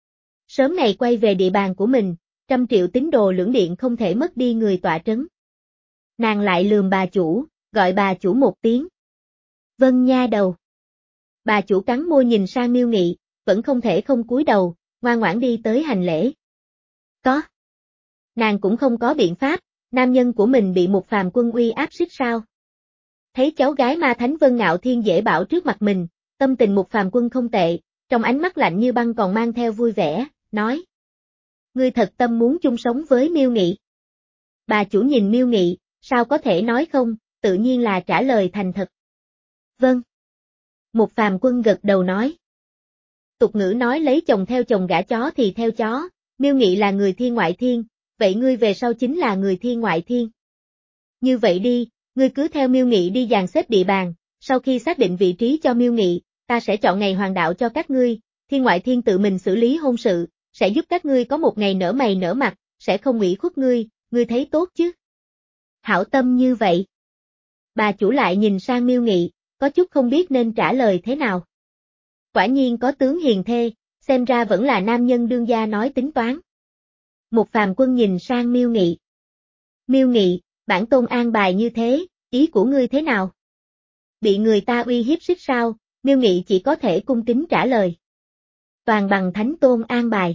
Speaker 1: Sớm ngày quay về địa bàn của mình, trăm triệu tín đồ lưỡng điện không thể mất đi người tọa trấn. Nàng lại lườm bà chủ, gọi bà chủ một tiếng. Vâng nha đầu. Bà chủ cắn môi nhìn sang Miêu Nghị, vẫn không thể không cúi đầu, ngoan ngoãn đi tới hành lễ. Có. Nàng cũng không có biện pháp, nam nhân của mình bị Mục Phàm Quân uy áp xích sao. Thấy cháu gái ma thánh Vân Ngạo Thiên dễ bảo trước mặt mình, tâm tình Mục Phàm Quân không tệ, trong ánh mắt lạnh như băng còn mang theo vui vẻ, nói. Ngươi thật tâm muốn chung sống với Miêu Nghị. Bà chủ nhìn Miêu Nghị, sao có thể nói không, tự nhiên là trả lời thành thật. Vâng. Mục Phàm Quân gật đầu nói. Tục ngữ nói lấy chồng theo chồng gả chó thì theo chó, Miêu Nghị là người thiên ngoại thiên, vậy ngươi về sau chính là người thiên ngoại thiên. Như vậy đi, ngươi cứ theo Miêu Nghị đi dàn xếp địa bàn, sau khi xác định vị trí cho Miêu Nghị, ta sẽ chọn ngày hoàng đạo cho các ngươi, thiên ngoại thiên tự mình xử lý hôn sự, sẽ giúp các ngươi có một ngày nở mày nở mặt, sẽ không ủy khuất ngươi, ngươi thấy tốt chứ? Hảo tâm như vậy. Bà chủ lại nhìn sang Miêu Nghị, có chút không biết nên trả lời thế nào. Quả nhiên có tướng hiền thê, xem ra vẫn là nam nhân đương gia nói tính toán. Mục Phàm Quân nhìn sang Miêu Nghị. Miêu Nghị, bản tôn an bài như thế, ý của ngươi thế nào? Bị người ta uy hiếp xích sao, Miêu Nghị chỉ có thể cung kính trả lời. Toàn bằng thánh tôn an bài.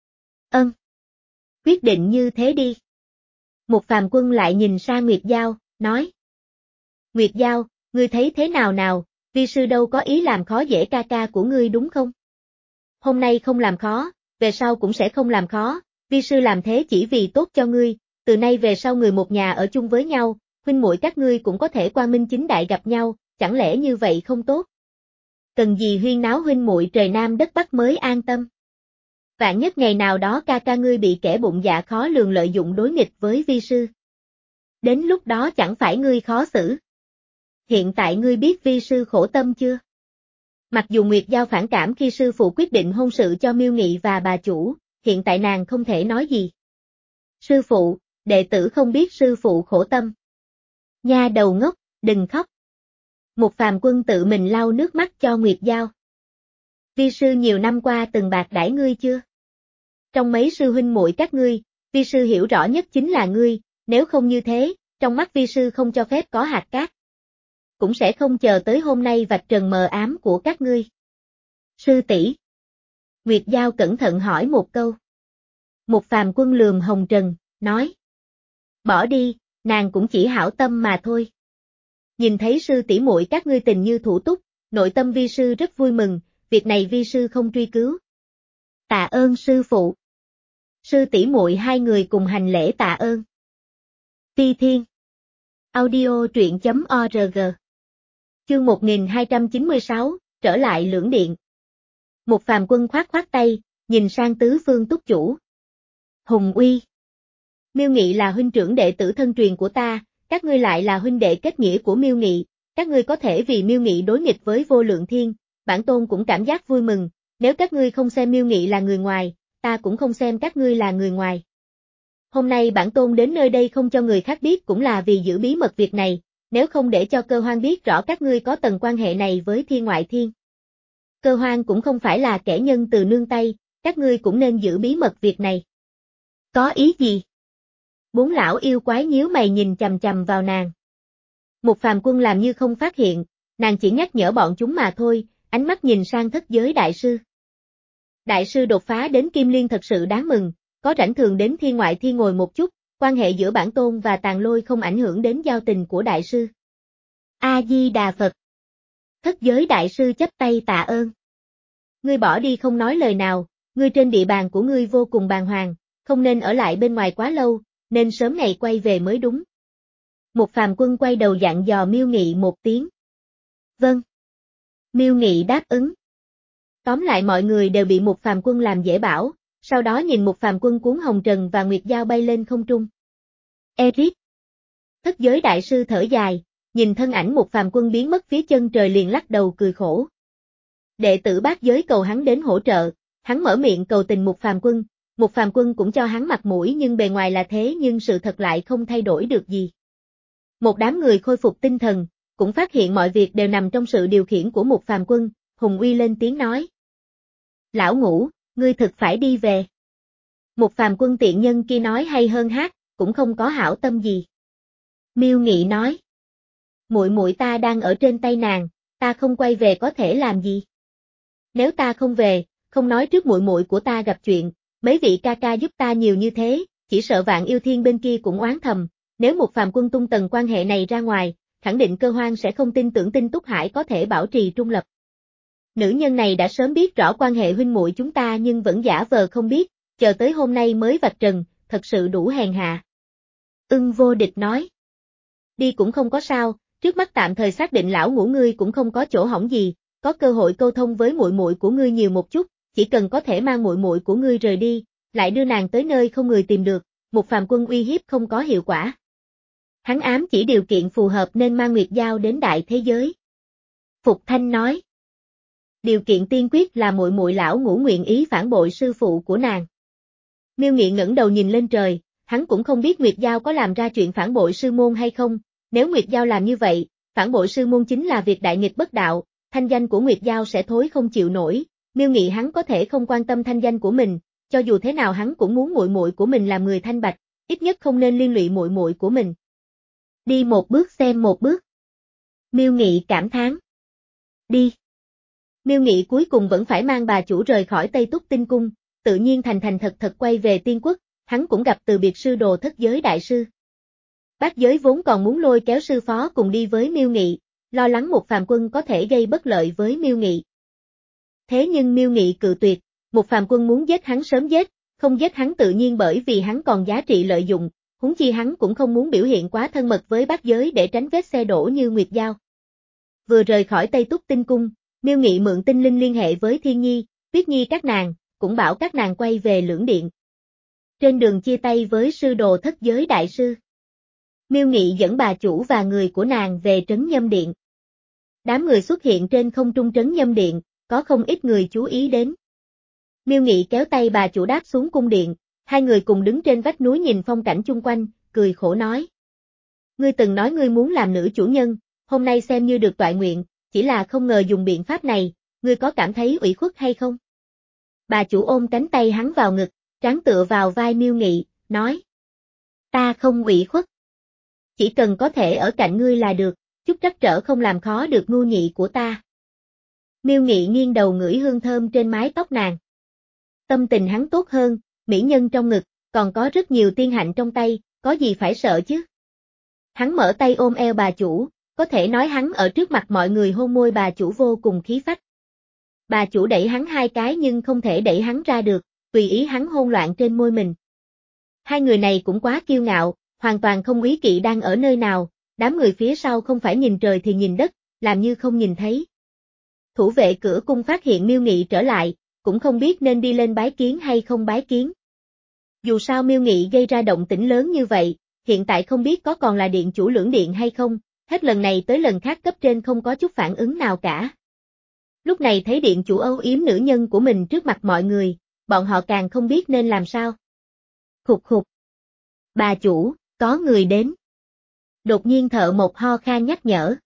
Speaker 1: Ân. Quyết định như thế đi. Mục Phàm Quân lại nhìn sang Nguyệt Giao, nói. Nguyệt Giao, ngươi thấy thế nào nào, vi sư đâu có ý làm khó dễ ca ca của ngươi đúng không? Hôm nay không làm khó, về sau cũng sẽ không làm khó, vi sư làm thế chỉ vì tốt cho ngươi, từ nay về sau người một nhà ở chung với nhau, huynh muội các ngươi cũng có thể quang minh chính đại gặp nhau, chẳng lẽ như vậy không tốt? Cần gì huyên náo huynh muội trời nam đất bắc mới an tâm? Vạn nhất ngày nào đó ca ca ngươi bị kẻ bụng dạ khó lường lợi dụng đối nghịch với vi sư. Đến lúc đó chẳng phải ngươi khó xử. Hiện tại ngươi biết vi sư khổ tâm chưa? Mặc dù Nguyệt Giao phản cảm khi sư phụ quyết định hôn sự cho Miêu Nghị và bà chủ, hiện tại nàng không thể nói gì. Sư phụ, đệ tử không biết sư phụ khổ tâm. Nha đầu ngốc, đừng khóc. Mục Phàm Quân tự mình lau nước mắt cho Nguyệt Giao. Vi sư nhiều năm qua từng bạc đãi ngươi chưa? Trong mấy sư huynh muội các ngươi, vi sư hiểu rõ nhất chính là ngươi, nếu không như thế, trong mắt vi sư không cho phép có hạt cát. Cũng sẽ không chờ tới hôm nay vạch trần mờ ám của các ngươi. Sư tỷ. Nguyệt Giao cẩn thận hỏi một câu. Mục Phàm Quân lườm Hồng Trần, nói. Bỏ đi, nàng cũng chỉ hảo tâm mà thôi. Nhìn thấy sư tỷ muội các ngươi tình như thủ túc, nội tâm vi sư rất vui mừng, việc này vi sư không truy cứu. Tạ ơn sư phụ. Sư tỷ muội hai người cùng hành lễ tạ ơn. Ti Thiên. Audio truyện chấm org. Chương một nghìn hai trăm chín mươi sáu, trở lại lưỡng điện. Một phàm quân khoát khoát tay, nhìn sang tứ phương túc chủ. Hùng uy. Miêu Nghị là huynh trưởng đệ tử thân truyền của ta, các ngươi lại là huynh đệ kết nghĩa của Miêu Nghị, các ngươi có thể vì Miêu Nghị đối nghịch với Vô Lượng Thiên, bản tôn cũng cảm giác vui mừng, nếu các ngươi không xem Miêu Nghị là người ngoài, ta cũng không xem các ngươi là người ngoài. Hôm nay bản tôn đến nơi đây không cho người khác biết cũng là vì giữ bí mật việc này, nếu không để cho Cơ Hoan biết rõ các ngươi có tầng quan hệ này với Thiên Ngoại Thiên. Cơ Hoan cũng không phải là kẻ nhân từ nương tay, các ngươi cũng nên giữ bí mật việc này. Có ý gì? Bốn lão yêu quái nhíu mày nhìn chằm chằm vào nàng. Một phàm quân làm như không phát hiện, nàng chỉ nhắc nhở bọn chúng mà thôi, ánh mắt nhìn sang thất giới đại sư. Đại sư đột phá đến Kim Liên thật sự đáng mừng, có rảnh thường đến Thiên Ngoại Thiên ngồi một chút, quan hệ giữa bản tôn và Tàn Lôi không ảnh hưởng đến giao tình của đại sư. A-di-đà Phật. Thất giới đại sư chắp tay tạ ơn. Ngươi bỏ đi không nói lời nào, ngươi trên địa bàn của ngươi vô cùng bàng hoàng, không nên ở lại bên ngoài quá lâu, nên sớm ngày quay về mới đúng. Một phàm quân quay đầu dặn dò Miêu Nghị một tiếng. Vâng. Miêu Nghị đáp ứng. Tóm lại mọi người đều bị một phàm quân làm dễ bảo, sau đó nhìn một phàm quân cuốn hồng trần và nguyệt dao bay lên không trung. Eric. Thất giới đại sư thở dài, nhìn thân ảnh một phàm quân biến mất phía chân trời liền lắc đầu cười khổ. Đệ tử bát giới cầu hắn đến hỗ trợ, hắn mở miệng cầu tình một phàm quân, một phàm quân cũng cho hắn mặt mũi nhưng bề ngoài là thế nhưng sự thật lại không thay đổi được gì. Một đám người khôi phục tinh thần, cũng phát hiện mọi việc đều nằm trong sự điều khiển của một phàm quân, Hùng Uy lên tiếng nói. Lão Ngũ, ngươi thực phải đi về. Một phàm quân tiện nhân kia nói hay hơn hát, cũng không có hảo tâm gì. Miêu Nghị nói. Muội muội ta đang ở trên tay nàng, ta không quay về có thể làm gì? Nếu ta không về, không nói trước muội muội của ta gặp chuyện, mấy vị ca ca giúp ta nhiều như thế, chỉ sợ Vạn Yêu Thiên bên kia cũng oán thầm, nếu một phàm quân tung tầng quan hệ này ra ngoài, khẳng định Cơ Hoan sẽ không tin tưởng Tin Túc Hải có thể bảo trì trung lập. Nữ nhân này đã sớm biết rõ quan hệ huynh muội chúng ta nhưng vẫn giả vờ không biết, chờ tới hôm nay mới vạch trần, thật sự đủ hèn hạ. Ưng Vô Địch nói. Đi cũng không có sao, trước mắt tạm thời xác định lão ngũ ngươi cũng không có chỗ hỏng gì, có cơ hội câu thông với muội muội của ngươi nhiều một chút, chỉ cần có thể mang muội muội của ngươi rời đi, lại đưa nàng tới nơi không người tìm được, một phàm quân uy hiếp không có hiệu quả. Hắn ám chỉ điều kiện phù hợp nên mang Nguyệt Giao đến đại thế giới. Phục Thanh nói. Điều kiện tiên quyết là muội muội lão ngũ nguyện ý phản bội sư phụ của nàng. Miêu Nghị ngẩng đầu nhìn lên trời, hắn cũng không biết Nguyệt Giao có làm ra chuyện phản bội sư môn hay không, nếu Nguyệt Giao làm như vậy, phản bội sư môn chính là việc đại nghịch bất đạo, thanh danh của Nguyệt Giao sẽ thối không chịu nổi. Miêu Nghị hắn có thể không quan tâm thanh danh của mình, cho dù thế nào hắn cũng muốn muội muội của mình làm người thanh bạch, ít nhất không nên liên lụy muội muội của mình. Đi một bước xem một bước. Miêu Nghị cảm thán. Đi. Miêu Nghị cuối cùng vẫn phải mang bà chủ rời khỏi Tây Túc Tinh Cung, tự nhiên thành thành thật thật quay về Tiên Quốc, hắn cũng gặp từ biệt sư đồ thất giới đại sư. Bát giới vốn còn muốn lôi kéo sư phó cùng đi với Miêu Nghị, lo lắng một phàm quân có thể gây bất lợi với Miêu Nghị. Thế nhưng Miêu Nghị cự tuyệt, một phàm quân muốn giết hắn sớm giết, không giết hắn tự nhiên bởi vì hắn còn giá trị lợi dụng, huống chi hắn cũng không muốn biểu hiện quá thân mật với bát giới để tránh vết xe đổ như Nguyệt Giao. Vừa rời khỏi Tây Túc Tinh Cung, Miêu Nghị mượn tinh linh liên hệ với Thiên Nhi, Tuyết Nhi các nàng, cũng bảo các nàng quay về lưỡng điện. Trên đường chia tay với sư đồ thất giới đại sư. Miêu Nghị dẫn bà chủ và người của nàng về trấn Nhâm Điện. Đám người xuất hiện trên không trung trấn Nhâm Điện, có không ít người chú ý đến. Miêu Nghị kéo tay bà chủ đáp xuống cung điện, hai người cùng đứng trên vách núi nhìn phong cảnh chung quanh, cười khổ nói. Ngươi từng nói ngươi muốn làm nữ chủ nhân, hôm nay xem như được toại nguyện, chỉ là không ngờ dùng biện pháp này, ngươi có cảm thấy ủy khuất hay không? Bà chủ ôm cánh tay hắn vào ngực, trán tựa vào vai Miêu Nghị, nói. Ta không ủy khuất. Chỉ cần có thể ở cạnh ngươi là được, chút trắc trở không làm khó được ngu nhị của ta. Miêu Nghị nghiêng đầu ngửi hương thơm trên mái tóc nàng. Tâm tình hắn tốt hơn, mỹ nhân trong ngực, còn có rất nhiều tiên hạnh trong tay, có gì phải sợ chứ? Hắn mở tay ôm eo bà chủ, có thể nói hắn ở trước mặt mọi người hôn môi bà chủ vô cùng khí phách. Bà chủ đẩy hắn hai cái nhưng không thể đẩy hắn ra được, tùy ý hắn hôn loạn trên môi mình. Hai người này cũng quá kiêu ngạo, hoàn toàn không quý kỵ đang ở nơi nào, đám người phía sau không phải nhìn trời thì nhìn đất, làm như không nhìn thấy. Thủ vệ cửa cung phát hiện Miêu Nghị trở lại, cũng không biết nên đi lên bái kiến hay không bái kiến. Dù sao Miêu Nghị gây ra động tĩnh lớn như vậy, hiện tại không biết có còn là điện chủ Lưỡng Điện hay không, hết lần này tới lần khác cấp trên không có chút phản ứng nào cả. Lúc này thấy điện chủ âu yếm nữ nhân của mình trước mặt mọi người, bọn họ càng không biết nên làm sao. Khục khục. Bà chủ, có người đến. Đột nhiên thợ một ho khan nhắc nhở.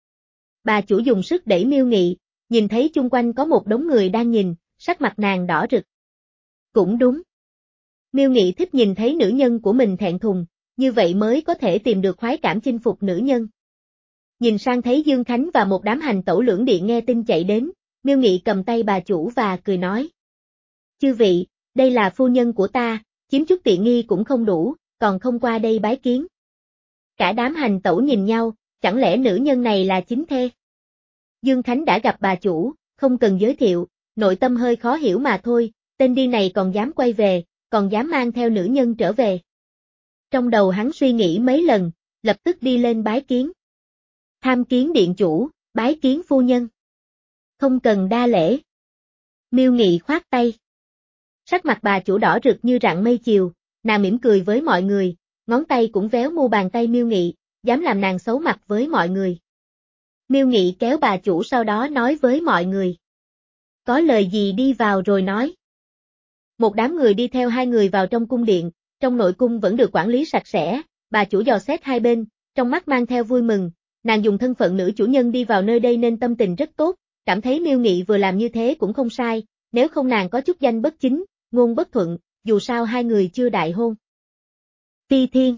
Speaker 1: Bà chủ dùng sức đẩy Miêu Nghị, nhìn thấy chung quanh có một đống người đang nhìn, sắc mặt nàng đỏ rực. Cũng đúng. Miêu Nghị thích nhìn thấy nữ nhân của mình thẹn thùng, như vậy mới có thể tìm được khoái cảm chinh phục nữ nhân. Nhìn sang thấy Dương Khánh và một đám hành tẩu Lưỡng Điện nghe tin chạy đến, Miêu Nghị cầm tay bà chủ và cười nói. Chư vị, đây là phu nhân của ta, chiếm chút tiện nghi cũng không đủ, còn không qua đây bái kiến. Cả đám hành tẩu nhìn nhau, chẳng lẽ nữ nhân này là chính thê? Dương Khánh đã gặp bà chủ, không cần giới thiệu, nội tâm hơi khó hiểu mà thôi, tên điên này còn dám quay về, còn dám mang theo nữ nhân trở về. Trong đầu hắn suy nghĩ mấy lần, lập tức đi lên bái kiến. Tham kiến điện chủ, bái kiến phu nhân. Không cần đa lễ. Miêu Nghị khoát tay. Sắc mặt bà chủ đỏ rực như rạng mây chiều, nàng mỉm cười với mọi người, ngón tay cũng véo mu bàn tay Miêu Nghị, dám làm nàng xấu mặt với mọi người. Miêu Nghị kéo bà chủ sau đó nói với mọi người. Có lời gì đi vào rồi nói. Một đám người đi theo hai người vào trong cung điện, trong nội cung vẫn được quản lý sạch sẽ, bà chủ dò xét hai bên, trong mắt mang theo vui mừng, nàng dùng thân phận nữ chủ nhân đi vào nơi đây nên tâm tình rất tốt, cảm thấy Miêu Nghị vừa làm như thế cũng không sai, nếu không nàng có chút danh bất chính, ngôn bất thuận, dù sao hai người chưa đại hôn. Phi Thiên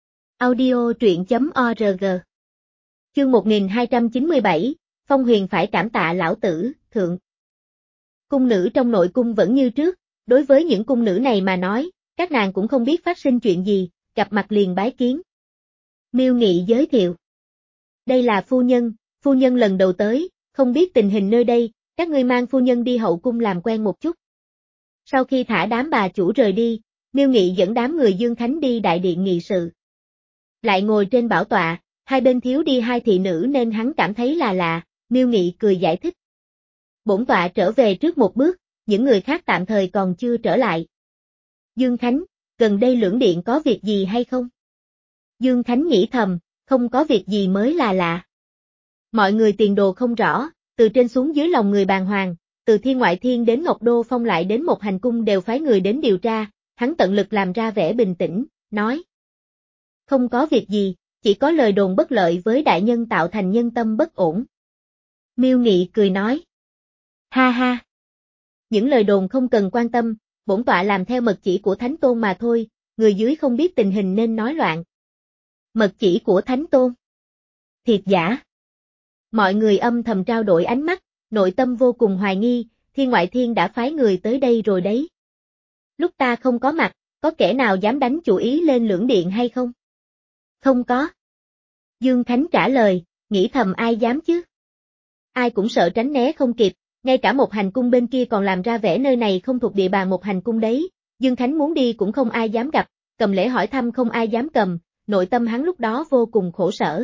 Speaker 1: Audio truyện.org Chương một nghìn hai trăm chín mươi bảy, Phong Huyền phải cảm tạ lão tử, thượng. Cung nữ trong nội cung vẫn như trước, đối với những cung nữ này mà nói, các nàng cũng không biết phát sinh chuyện gì, gặp mặt liền bái kiến. Miêu Nghị giới thiệu. Đây là phu nhân, phu nhân lần đầu tới, không biết tình hình nơi đây, các ngươi mang phu nhân đi hậu cung làm quen một chút. Sau khi thả đám bà chủ rời đi, Miêu Nghị dẫn đám người Dương Khánh đi đại điện nghị sự. Lại ngồi trên bảo tọa, hai bên thiếu đi hai thị nữ nên hắn cảm thấy là lạ, Miêu Nghị cười giải thích. Bổn tọa trở về trước một bước, những người khác tạm thời còn chưa trở lại. Dương Khánh, gần đây Lưỡng Điện có việc gì hay không? Dương Khánh nghĩ thầm, không có việc gì mới là lạ. Mọi người tiền đồ không rõ, từ trên xuống dưới lòng người bàng hoàng, từ Thiên Ngoại Thiên đến Ngọc Đô Phong lại đến một hành cung đều phái người đến điều tra, hắn tận lực làm ra vẻ bình tĩnh, nói. Không có việc gì, chỉ có lời đồn bất lợi với đại nhân tạo thành nhân tâm bất ổn. Miêu Nghị cười nói. Ha ha. Những lời đồn không cần quan tâm, bổn tọa làm theo mật chỉ của Thánh Tôn mà thôi, người dưới không biết tình hình nên nói loạn. Mật chỉ của Thánh Tôn. Thiệt giả. Mọi người âm thầm trao đổi ánh mắt, nội tâm vô cùng hoài nghi, Thiên Ngoại Thiên đã phái người tới đây rồi đấy. Lúc ta không có mặt, có kẻ nào dám đánh chủ ý lên Lưỡng Điện hay không? Không có. Dương Khánh trả lời, nghĩ thầm ai dám chứ? Ai cũng sợ tránh né không kịp, ngay cả một hành cung bên kia còn làm ra vẻ nơi này không thuộc địa bàn một hành cung đấy, Dương Khánh muốn đi cũng không ai dám gặp, cầm lễ hỏi thăm không ai dám cầm, nội tâm hắn lúc đó vô cùng khổ sở.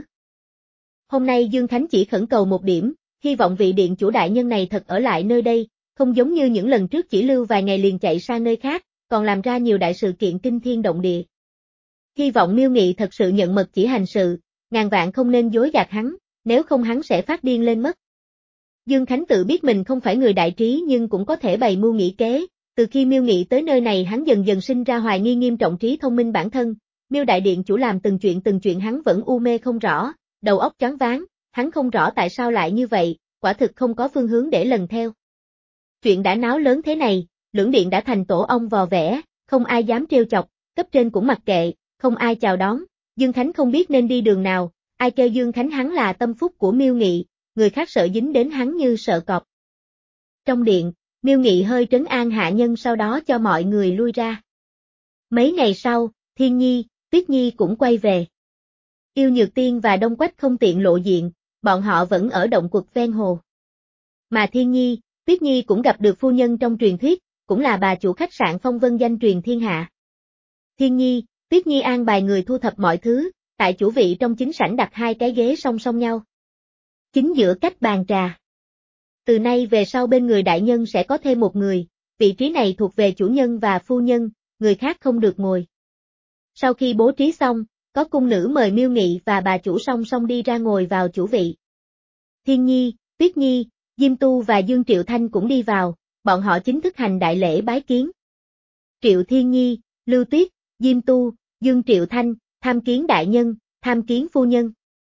Speaker 1: Hôm nay Dương Khánh chỉ khẩn cầu một điểm, hy vọng vị điện chủ đại nhân này thật ở lại nơi đây, không giống như những lần trước chỉ lưu vài ngày liền chạy sang nơi khác, còn làm ra nhiều đại sự kiện kinh thiên động địa. Hy vọng Miêu Nghị thật sự nhận mật chỉ hành sự, ngàn vạn không nên dối gạt hắn, nếu không hắn sẽ phát điên lên mất. Dương Khánh tự biết mình không phải người đại trí nhưng cũng có thể bày mưu nghĩ kế, từ khi Miêu Nghị tới nơi này hắn dần dần sinh ra hoài nghi nghiêm trọng trí thông minh bản thân, Miêu đại điện chủ làm từng chuyện từng chuyện hắn vẫn u mê không rõ, đầu óc choáng váng, hắn không rõ tại sao lại như vậy, quả thực không có phương hướng để lần theo. Chuyện đã náo lớn thế này, Lưỡng Điện đã thành tổ ong vò vẽ, không ai dám trêu chọc, cấp trên cũng mặc kệ, không ai chào đón, Dương Khánh không biết nên đi đường nào, ai kêu Dương Khánh hắn là tâm phúc của Miêu Nghị, người khác sợ dính đến hắn như sợ cọp. Trong điện, Miêu Nghị hơi trấn an hạ nhân sau đó cho mọi người lui ra. Mấy ngày sau, Thiên Nhi, Tuyết Nhi cũng quay về. Yêu Nhược Tiên và Đông Quách không tiện lộ diện, bọn họ vẫn ở động quật ven hồ. Mà Thiên Nhi, Tuyết Nhi cũng gặp được phu nhân trong truyền thuyết, cũng là bà chủ khách sạn Phong Vân danh truyền thiên hạ. Thiên Nhi, Tuyết Nhi an bài người thu thập mọi thứ, tại chủ vị trong chính sảnh đặt hai cái ghế song song nhau. Chính giữa cách bàn trà. Từ nay về sau bên người đại nhân sẽ có thêm một người, vị trí này thuộc về chủ nhân và phu nhân, người khác không được ngồi. Sau khi bố trí xong, có cung nữ mời Miêu Nghị và bà chủ song song đi ra ngồi vào chủ vị. Thiên Nhi, Tuyết Nhi, Diêm Tu và Dương Triệu Thanh cũng đi vào, bọn họ chính thức hành đại lễ bái kiến. Triệu Thiên Nhi, Lưu Tuyết, Diêm Tu, Dương Triệu Thanh, tham kiến đại nhân, tham kiến phu nhân.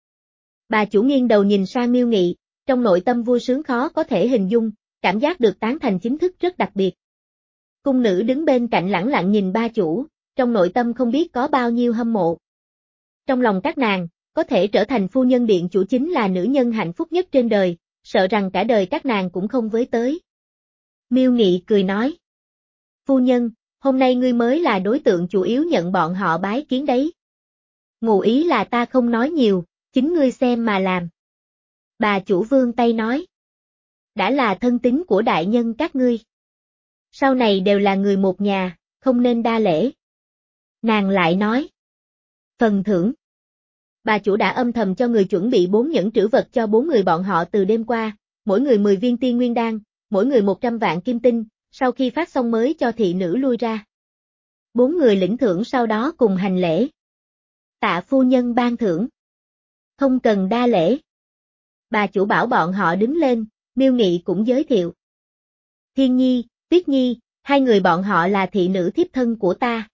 Speaker 1: Bà chủ nghiêng đầu nhìn sang Miêu Nghị, trong nội tâm vui sướng khó có thể hình dung, cảm giác được tán thành chính thức rất đặc biệt. Cung nữ đứng bên cạnh lẳng lặng nhìn ba chủ, trong nội tâm không biết có bao nhiêu hâm mộ. Trong lòng các nàng, có thể trở thành phu nhân điện chủ chính là nữ nhân hạnh phúc nhất trên đời, sợ rằng cả đời các nàng cũng không với tới. Miêu Nghị cười nói. Phu nhân, hôm nay ngươi mới là đối tượng chủ yếu nhận bọn họ bái kiến đấy. Ngụ ý là ta không nói nhiều, chính ngươi xem mà làm. Bà chủ vươn tay nói. Đã là thân tín của đại nhân các ngươi. Sau này đều là người một nhà, không nên đa lễ. Nàng lại nói. Phần thưởng. Bà chủ đã âm thầm cho người chuẩn bị bốn nhẫn trữ vật cho bốn người bọn họ từ đêm qua, mỗi người mười viên tiên nguyên đan, mỗi người một trăm vạn kim tinh, sau khi phát xong mới cho thị nữ lui ra. Bốn người lĩnh thưởng sau đó cùng hành lễ. Tạ phu nhân ban thưởng. Không cần đa lễ. Bà chủ bảo bọn họ đứng lên, Miêu Nghị cũng giới thiệu. Thiên Nhi, Tuyết Nhi, hai người bọn họ là thị nữ thiếp thân của ta.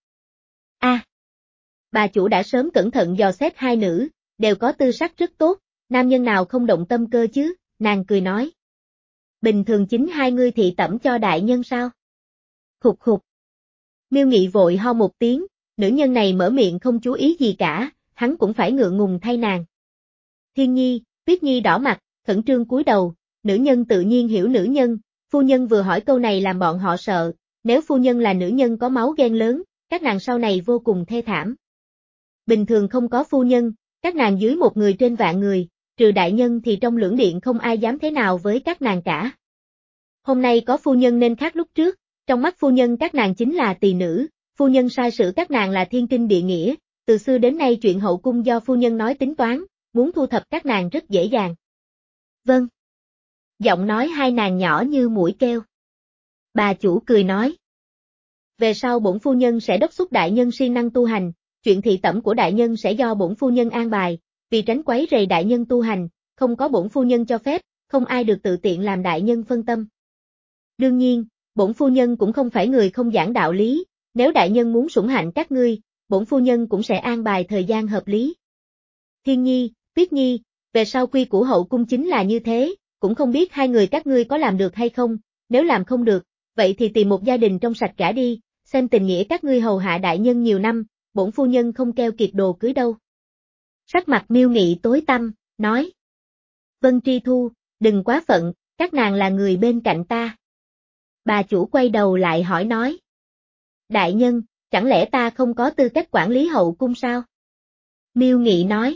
Speaker 1: A. À, bà chủ đã sớm cẩn thận dò xét hai nữ, đều có tư sắc rất tốt, nam nhân nào không động tâm cơ chứ, nàng cười nói. Bình thường chính hai ngươi thị tẩm cho đại nhân sao? Khục khục. Miêu Nghị vội ho một tiếng, nữ nhân này mở miệng không chú ý gì cả, hắn cũng phải ngượng ngùng thay nàng. Thiên Nhi, Tuyết Nhi đỏ mặt, khẩn trương cúi đầu, nữ nhân tự nhiên hiểu nữ nhân, phu nhân vừa hỏi câu này làm bọn họ sợ, nếu phu nhân là nữ nhân có máu ghen lớn, các nàng sau này vô cùng thê thảm. Bình thường không có phu nhân, các nàng dưới một người trên vạn người, trừ đại nhân thì trong lưỡng điện không ai dám thế nào với các nàng cả. Hôm nay có phu nhân nên khác lúc trước, trong mắt phu nhân các nàng chính là tỳ nữ, phu nhân sai sử các nàng là thiên kinh địa nghĩa, từ xưa đến nay chuyện hậu cung do phu nhân nói tính toán, muốn thu thập các nàng rất dễ dàng. Vâng. Giọng nói hai nàng nhỏ như mũi kêu. Bà chủ cười nói. Về sau bổn phu nhân sẽ đốc thúc đại nhân siêng năng tu hành, chuyện thị tẩm của đại nhân sẽ do bổn phu nhân an bài, vì tránh quấy rầy đại nhân tu hành, không có bổn phu nhân cho phép, không ai được tự tiện làm đại nhân phân tâm. Đương nhiên, bổn phu nhân cũng không phải người không giảng đạo lý, nếu đại nhân muốn sủng hạnh các ngươi, bổn phu nhân cũng sẽ an bài thời gian hợp lý. Thiên Nhi, Tuyết Nhi, về sau quy củ hậu cung chính là như thế, cũng không biết hai người các ngươi có làm được hay không, nếu làm không được, vậy thì tìm một gia đình trong sạch cả đi, xem tình nghĩa các ngươi hầu hạ đại nhân nhiều năm, bổn phu nhân không keo kiệt đồ cưới đâu. Sắc mặt Miêu Nghị tối tăm, nói. Vân Tri Thu, đừng quá phận, các nàng là người bên cạnh ta. Bà chủ quay đầu lại hỏi nói. Đại nhân, chẳng lẽ ta không có tư cách quản lý hậu cung sao? Miêu Nghị nói.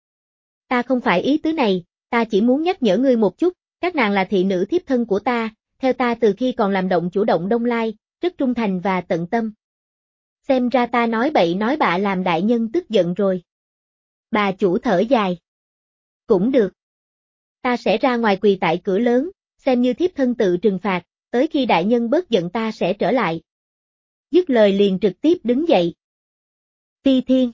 Speaker 1: Ta không phải ý tứ này, ta chỉ muốn nhắc nhở ngươi một chút, các nàng là thị nữ thiếp thân của ta, theo ta từ khi còn làm động chủ động Đông Lai, rất trung thành và tận tâm. Xem ra ta nói bậy nói bạ làm đại nhân tức giận rồi. Bà chủ thở dài. Cũng được. Ta sẽ ra ngoài quỳ tại cửa lớn, xem như thiếp thân tự trừng phạt, tới khi đại nhân bớt giận ta sẽ trở lại. Dứt lời liền trực tiếp đứng dậy. Phi Thiên.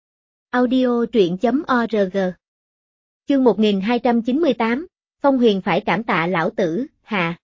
Speaker 1: Audio truyện chấm org. Chương một nghìn hai trăm chín mươi tám, Phong Huyền phải cảm tạ lão tử, hạ.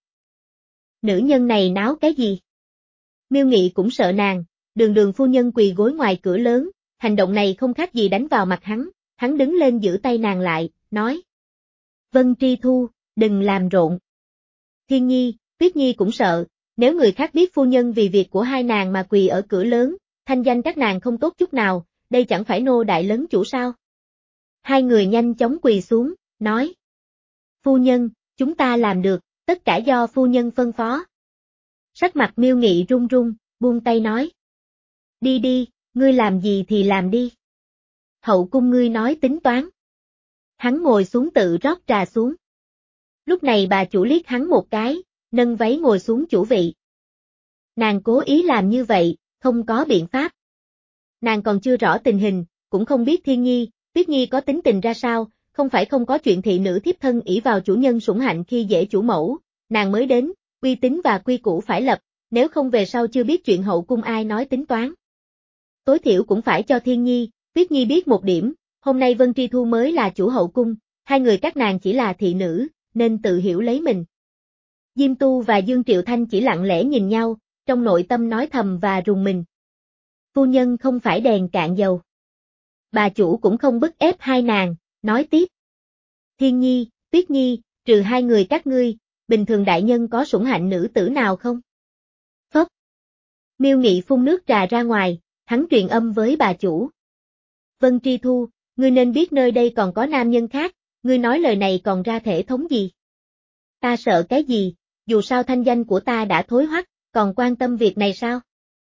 Speaker 1: Nữ nhân này náo cái gì? Miêu Nghị cũng sợ nàng, đường đường phu nhân quỳ gối ngoài cửa lớn, hành động này không khác gì đánh vào mặt hắn, hắn đứng lên giữ tay nàng lại, nói. Vân Tri Thu, đừng làm rộn. Thiên Nhi, Tuyết Nhi cũng sợ, nếu người khác biết phu nhân vì việc của hai nàng mà quỳ ở cửa lớn, thanh danh các nàng không tốt chút nào, đây chẳng phải nô đại lớn chủ sao? Hai người nhanh chóng quỳ xuống, nói. Phu nhân, chúng ta làm được, tất cả do phu nhân phân phó. Sắc mặt Miêu Nghị run run, buông tay nói. Đi đi, ngươi làm gì thì làm đi. Hậu cung ngươi nói tính toán. Hắn ngồi xuống tự rót trà xuống. Lúc này bà chủ liếc hắn một cái, nâng váy ngồi xuống chủ vị. Nàng cố ý làm như vậy, không có biện pháp. Nàng còn chưa rõ tình hình, cũng không biết Thiên Nhi, Tuyết Nhi có tính tình ra sao, không phải không có chuyện thị nữ thiếp thân ỷ vào chủ nhân sủng hạnh khi dễ chủ mẫu, nàng mới đến, uy tín và quy củ phải lập, nếu không về sau chưa biết chuyện hậu cung ai nói tính toán. Tối thiểu cũng phải cho Thiên Nhi, Tuyết Nhi biết một điểm, hôm nay Vân Tri Thu mới là chủ hậu cung, hai người các nàng chỉ là thị nữ, nên tự hiểu lấy mình. Diêm Tu và Dương Triệu Thanh chỉ lặng lẽ nhìn nhau, trong nội tâm nói thầm và rùng mình. Phu nhân không phải đèn cạn dầu. Bà chủ cũng không bức ép hai nàng, nói tiếp. Thiên Nhi, Tuyết Nhi, trừ hai người các ngươi, bình thường đại nhân có sủng hạnh nữ tử nào không? Phốc. Miêu Nghị phun nước trà ra ngoài, hắn truyền âm với bà chủ. Vân Tri Thu, ngươi nên biết nơi đây còn có nam nhân khác, ngươi nói lời này còn ra thể thống gì? Ta sợ cái gì, dù sao thanh danh của ta đã thối hoắc, còn quan tâm việc này sao?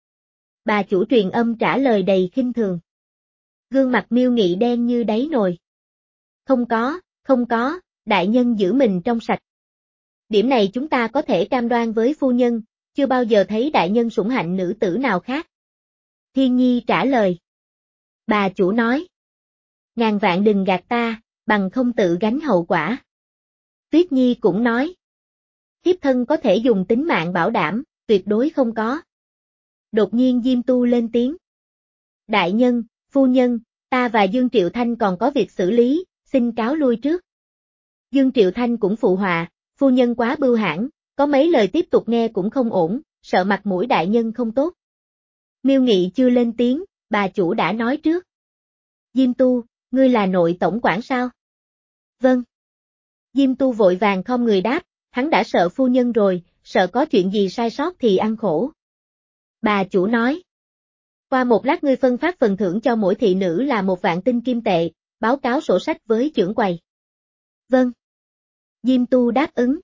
Speaker 1: Bà chủ truyền âm trả lời đầy khinh thường. Gương mặt Miêu Nghị đen như đáy nồi. Không có, không có, đại nhân giữ mình trong sạch. Điểm này chúng ta có thể cam đoan với phu nhân, chưa bao giờ thấy đại nhân sủng hạnh nữ tử nào khác. Thiên Nhi trả lời. Bà chủ nói. Ngàn vạn đừng gạt ta, bằng không tự gánh hậu quả. Tuyết Nhi cũng nói. Thiếp thân có thể dùng tính mạng bảo đảm, tuyệt đối không có. Đột nhiên Diêm Tu lên tiếng. Đại nhân, phu nhân, ta và Dương Triệu Thanh còn có việc xử lý, xin cáo lui trước. Dương Triệu Thanh cũng phụ họa, phu nhân quá bưu hãn, có mấy lời tiếp tục nghe cũng không ổn, sợ mặt mũi đại nhân không tốt. Miêu Nghị chưa lên tiếng, bà chủ đã nói trước. Diêm Tu, ngươi là nội tổng quản sao? Vâng. Diêm Tu vội vàng khom người đáp, hắn đã sợ phu nhân rồi, sợ có chuyện gì sai sót thì ăn khổ. Bà chủ nói. Qua một lát ngươi phân phát phần thưởng cho mỗi thị nữ là một vạn tinh kim tệ, báo cáo sổ sách với trưởng quầy. Vâng. Diêm Tu đáp ứng.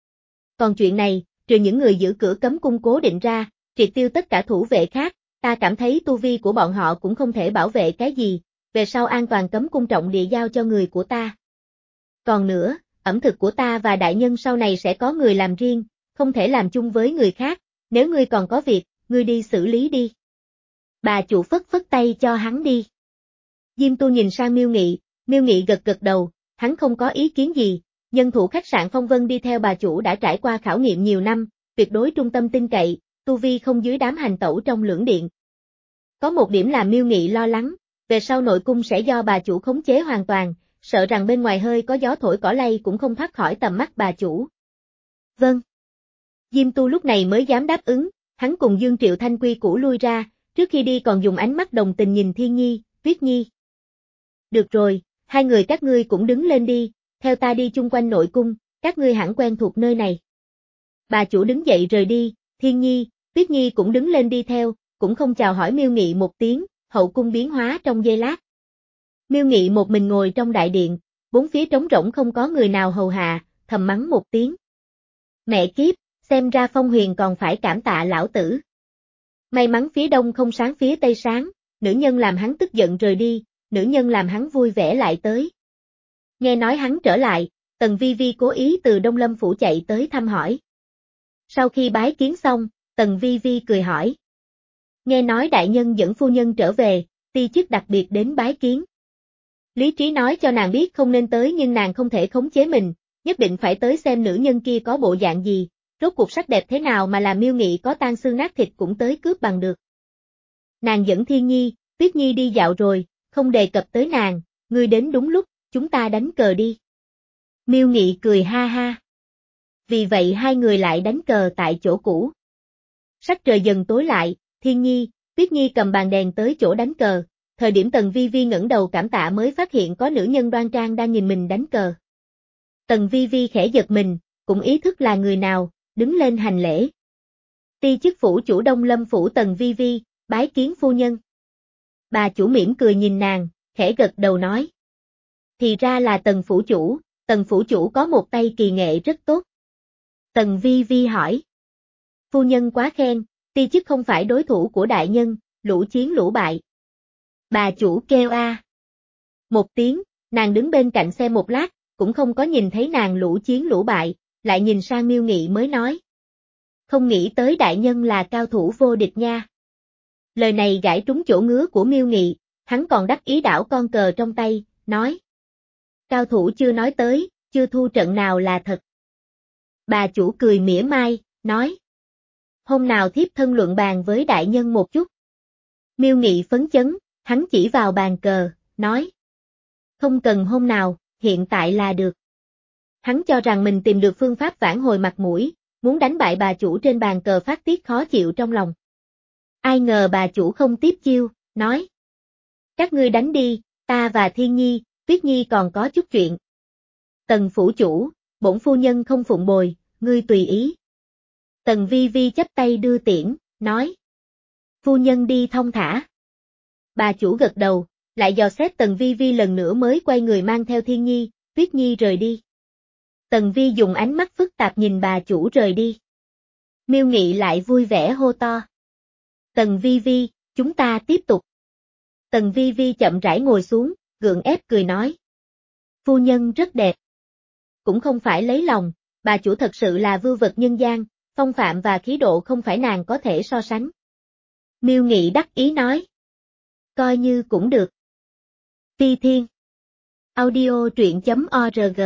Speaker 1: Còn chuyện này, trừ những người giữ cửa cấm cung cố định ra, triệt tiêu tất cả thủ vệ khác, ta cảm thấy tu vi của bọn họ cũng không thể bảo vệ cái gì, về sau an toàn cấm cung trọng địa giao cho người của ta. Còn nữa, ẩm thực của ta và đại nhân sau này sẽ có người làm riêng, không thể làm chung với người khác, nếu ngươi còn có việc, ngươi đi xử lý đi. Bà chủ phất phất tay cho hắn đi. Diêm Tu nhìn sang Miêu Nghị, Miêu Nghị gật gật đầu, hắn không có ý kiến gì, nhân thủ khách sạn Phong Vân đi theo bà chủ đã trải qua khảo nghiệm nhiều năm, tuyệt đối trung tâm tin cậy, tu vi không dưới đám hành tẩu trong lưỡng điện. Có một điểm làm Miêu Nghị lo lắng, về sau nội cung sẽ do bà chủ khống chế hoàn toàn, sợ rằng bên ngoài hơi có gió thổi cỏ lay cũng không thoát khỏi tầm mắt bà chủ. Vâng. Diêm Tu lúc này mới dám đáp ứng, hắn cùng Dương Triệu Thanh quy củ lui ra, trước khi đi còn dùng ánh mắt đồng tình nhìn Thiên Nhi, Tuyết Nhi. Được rồi, hai người các ngươi cũng đứng lên đi, theo ta đi chung quanh nội cung, các ngươi hẳn quen thuộc nơi này. Bà chủ đứng dậy rời đi, Thiên Nhi, Tuyết Nhi cũng đứng lên đi theo, cũng không chào hỏi Miêu Nghị một tiếng, hậu cung biến hóa trong giây lát. Miêu Nghị một mình ngồi trong đại điện, bốn phía trống rỗng không có người nào hầu hạ, thầm mắng một tiếng. Mẹ kiếp, xem ra Phong Huyền còn phải cảm tạ lão tử. May mắn phía đông không sáng phía tây sáng, nữ nhân làm hắn tức giận rời đi, nữ nhân làm hắn vui vẻ lại tới. Nghe nói hắn trở lại, Tần Vi Vi cố ý từ Đông Lâm Phủ chạy tới thăm hỏi. Sau khi bái kiến xong, Tần Vi Vi cười hỏi. Nghe nói đại nhân dẫn phu nhân trở về, ti chức đặc biệt đến bái kiến. Lý trí nói cho nàng biết không nên tới nhưng nàng không thể khống chế mình, nhất định phải tới xem nữ nhân kia có bộ dạng gì, rốt cuộc sắc đẹp thế nào mà làm Miêu Nghị có tan xương nát thịt cũng tới cướp bằng được. Nàng dẫn Thiên Nhi, Tuyết Nhi đi dạo rồi, không đề cập tới nàng, ngươi đến đúng lúc, chúng ta đánh cờ đi. Miêu Nghị cười ha ha. Vì vậy hai người lại đánh cờ tại chỗ cũ. Sắc trời dần tối lại, Thiên Nhi, Tuyết Nhi cầm bàn đèn tới chỗ đánh cờ, thời điểm Tần Vi Vi ngẩng đầu cảm tạ mới phát hiện có nữ nhân đoan trang đang nhìn mình đánh cờ. Tần Vi Vi khẽ giật mình, cũng ý thức là người nào, đứng lên hành lễ. Ti chức phủ chủ Đông Lâm Phủ Tần Vi Vi, bái kiến phu nhân. Bà chủ mỉm cười nhìn nàng, khẽ gật đầu nói. Thì ra là Tần phủ chủ, Tần phủ chủ có một tay kỳ nghệ rất tốt. Tần Vi Vi hỏi. Phu nhân quá khen, ti chức không phải đối thủ của đại nhân, lũ chiến lũ bại. Bà chủ kêu a. một tiếng, nàng đứng bên cạnh xe một lát, cũng không có nhìn thấy nàng lũ chiến lũ bại, lại nhìn sang Miêu Nghị mới nói. Không nghĩ tới đại nhân là cao thủ vô địch nha. Lời này gãi trúng chỗ ngứa của Miêu Nghị, hắn còn đắc ý đảo con cờ trong tay, nói. Cao thủ chưa nói tới, chưa thu trận nào là thật. Bà chủ cười mỉa mai, nói. Hôm nào thiếp thân luận bàn với đại nhân một chút. Miêu Nghị phấn chấn, hắn chỉ vào bàn cờ, nói. Không cần hôm nào, hiện tại là được. Hắn cho rằng mình tìm được phương pháp vãn hồi mặt mũi, muốn đánh bại bà chủ trên bàn cờ phát tiết khó chịu trong lòng. Ai ngờ bà chủ không tiếp chiêu, nói. Các ngươi đánh đi, ta và Thiên Nhi, Tuyết Nhi còn có chút chuyện. Tần phủ chủ, bổn phu nhân không phụng bồi, ngươi tùy ý. Tần Vi Vi chắp tay đưa tiễn, nói. Phu nhân đi thong thả. Bà chủ gật đầu, lại dò xét Tần Vi Vi lần nữa mới quay người mang theo Thiên Nhi, Tuyết Nhi rời đi. Tần Vi dùng ánh mắt phức tạp nhìn bà chủ rời đi. Miêu Nghị lại vui vẻ hô to. Tần Vi Vi, chúng ta tiếp tục. Tần Vi Vi chậm rãi ngồi xuống, gượng ép cười nói. Phu nhân rất đẹp. Cũng không phải lấy lòng, bà chủ thật sự là vưu vật nhân gian, phong phạm và khí độ không phải nàng có thể so sánh. Miêu Nghị đắc ý nói. Coi như cũng được. Phi Thiên. Audio truyện chấm org.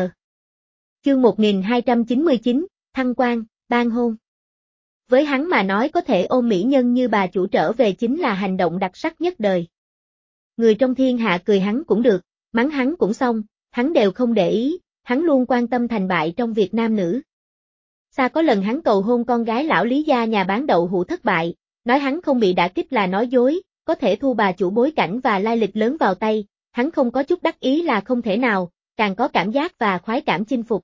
Speaker 1: Chương một nghìn hai trăm chín mươi chín, Thăng quan, ban hôn. Với hắn mà nói có thể ôm mỹ nhân như bà chủ trở về chính là hành động đặc sắc nhất đời. Người trong thiên hạ cười hắn cũng được, mắng hắn cũng xong, hắn đều không để ý, hắn luôn quan tâm thành bại trong việc nam nữ. Xa có lần hắn cầu hôn con gái lão Lý gia nhà bán đậu hũ thất bại, nói hắn không bị đả kích là nói dối, có thể thu bà chủ bối cảnh và lai lịch lớn vào tay, hắn không có chút đắc ý là không thể nào, càng có cảm giác và khoái cảm chinh phục.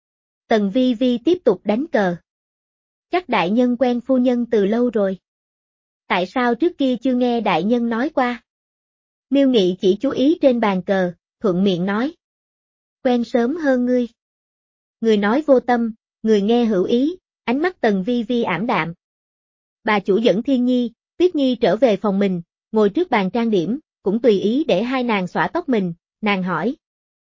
Speaker 1: Tần Vi Vi tiếp tục đánh cờ. Chắc đại nhân quen phu nhân từ lâu rồi. Tại sao trước kia chưa nghe đại nhân nói qua? Miêu Nghị chỉ chú ý trên bàn cờ, thuận miệng nói. Quen sớm hơn ngươi. Người nói vô tâm, người nghe hữu ý, ánh mắt Tần Vi Vi ảm đạm. Bà chủ dẫn Thiên Nhi, Tuyết Nhi trở về phòng mình, ngồi trước bàn trang điểm, cũng tùy ý để hai nàng xõa tóc mình, nàng hỏi.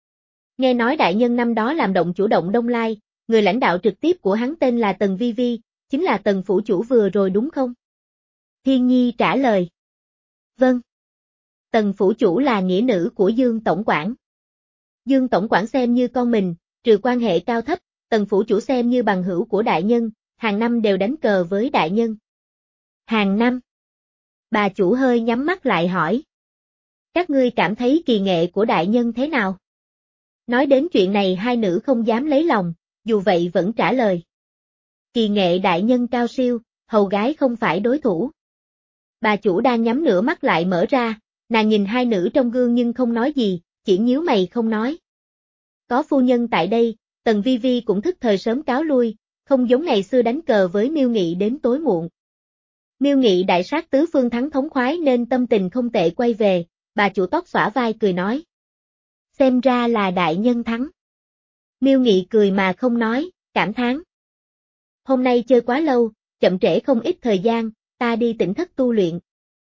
Speaker 1: Nghe nói đại nhân năm đó làm động chủ động Đông Lai, người lãnh đạo trực tiếp của hắn tên là Tần Vi Vi, chính là Tần phủ chủ vừa rồi đúng không? Thiên Nhi trả lời. Vâng. Tần phủ chủ là nghĩa nữ của Dương Tổng quản. Dương Tổng quản xem như con mình, trừ quan hệ cao thấp, Tần phủ chủ xem như bằng hữu của đại nhân, hàng năm đều đánh cờ với đại nhân. Hàng năm. Bà chủ hơi nhắm mắt lại hỏi. Các ngươi cảm thấy kỳ nghệ của đại nhân thế nào? Nói đến chuyện này hai nữ không dám lấy lòng, dù vậy vẫn trả lời. Kỳ nghệ đại nhân cao siêu, hầu gái không phải đối thủ. Bà chủ đang nhắm nửa mắt lại mở ra, nàng nhìn hai nữ trong gương nhưng không nói gì, chỉ nhíu mày không nói. Có phu nhân tại đây, Tần Vi Vi cũng thức thời sớm cáo lui, không giống ngày xưa đánh cờ với Miêu Nghị đến tối muộn. Miêu Nghị đại sát tứ phương thắng thống khoái nên tâm tình không tệ quay về, bà chủ tóc xõa vai cười nói. Xem ra là đại nhân thắng. Miêu Nghị cười mà không nói, cảm thán. Hôm nay chơi quá lâu, chậm trễ không ít thời gian, ta đi tỉnh thất tu luyện.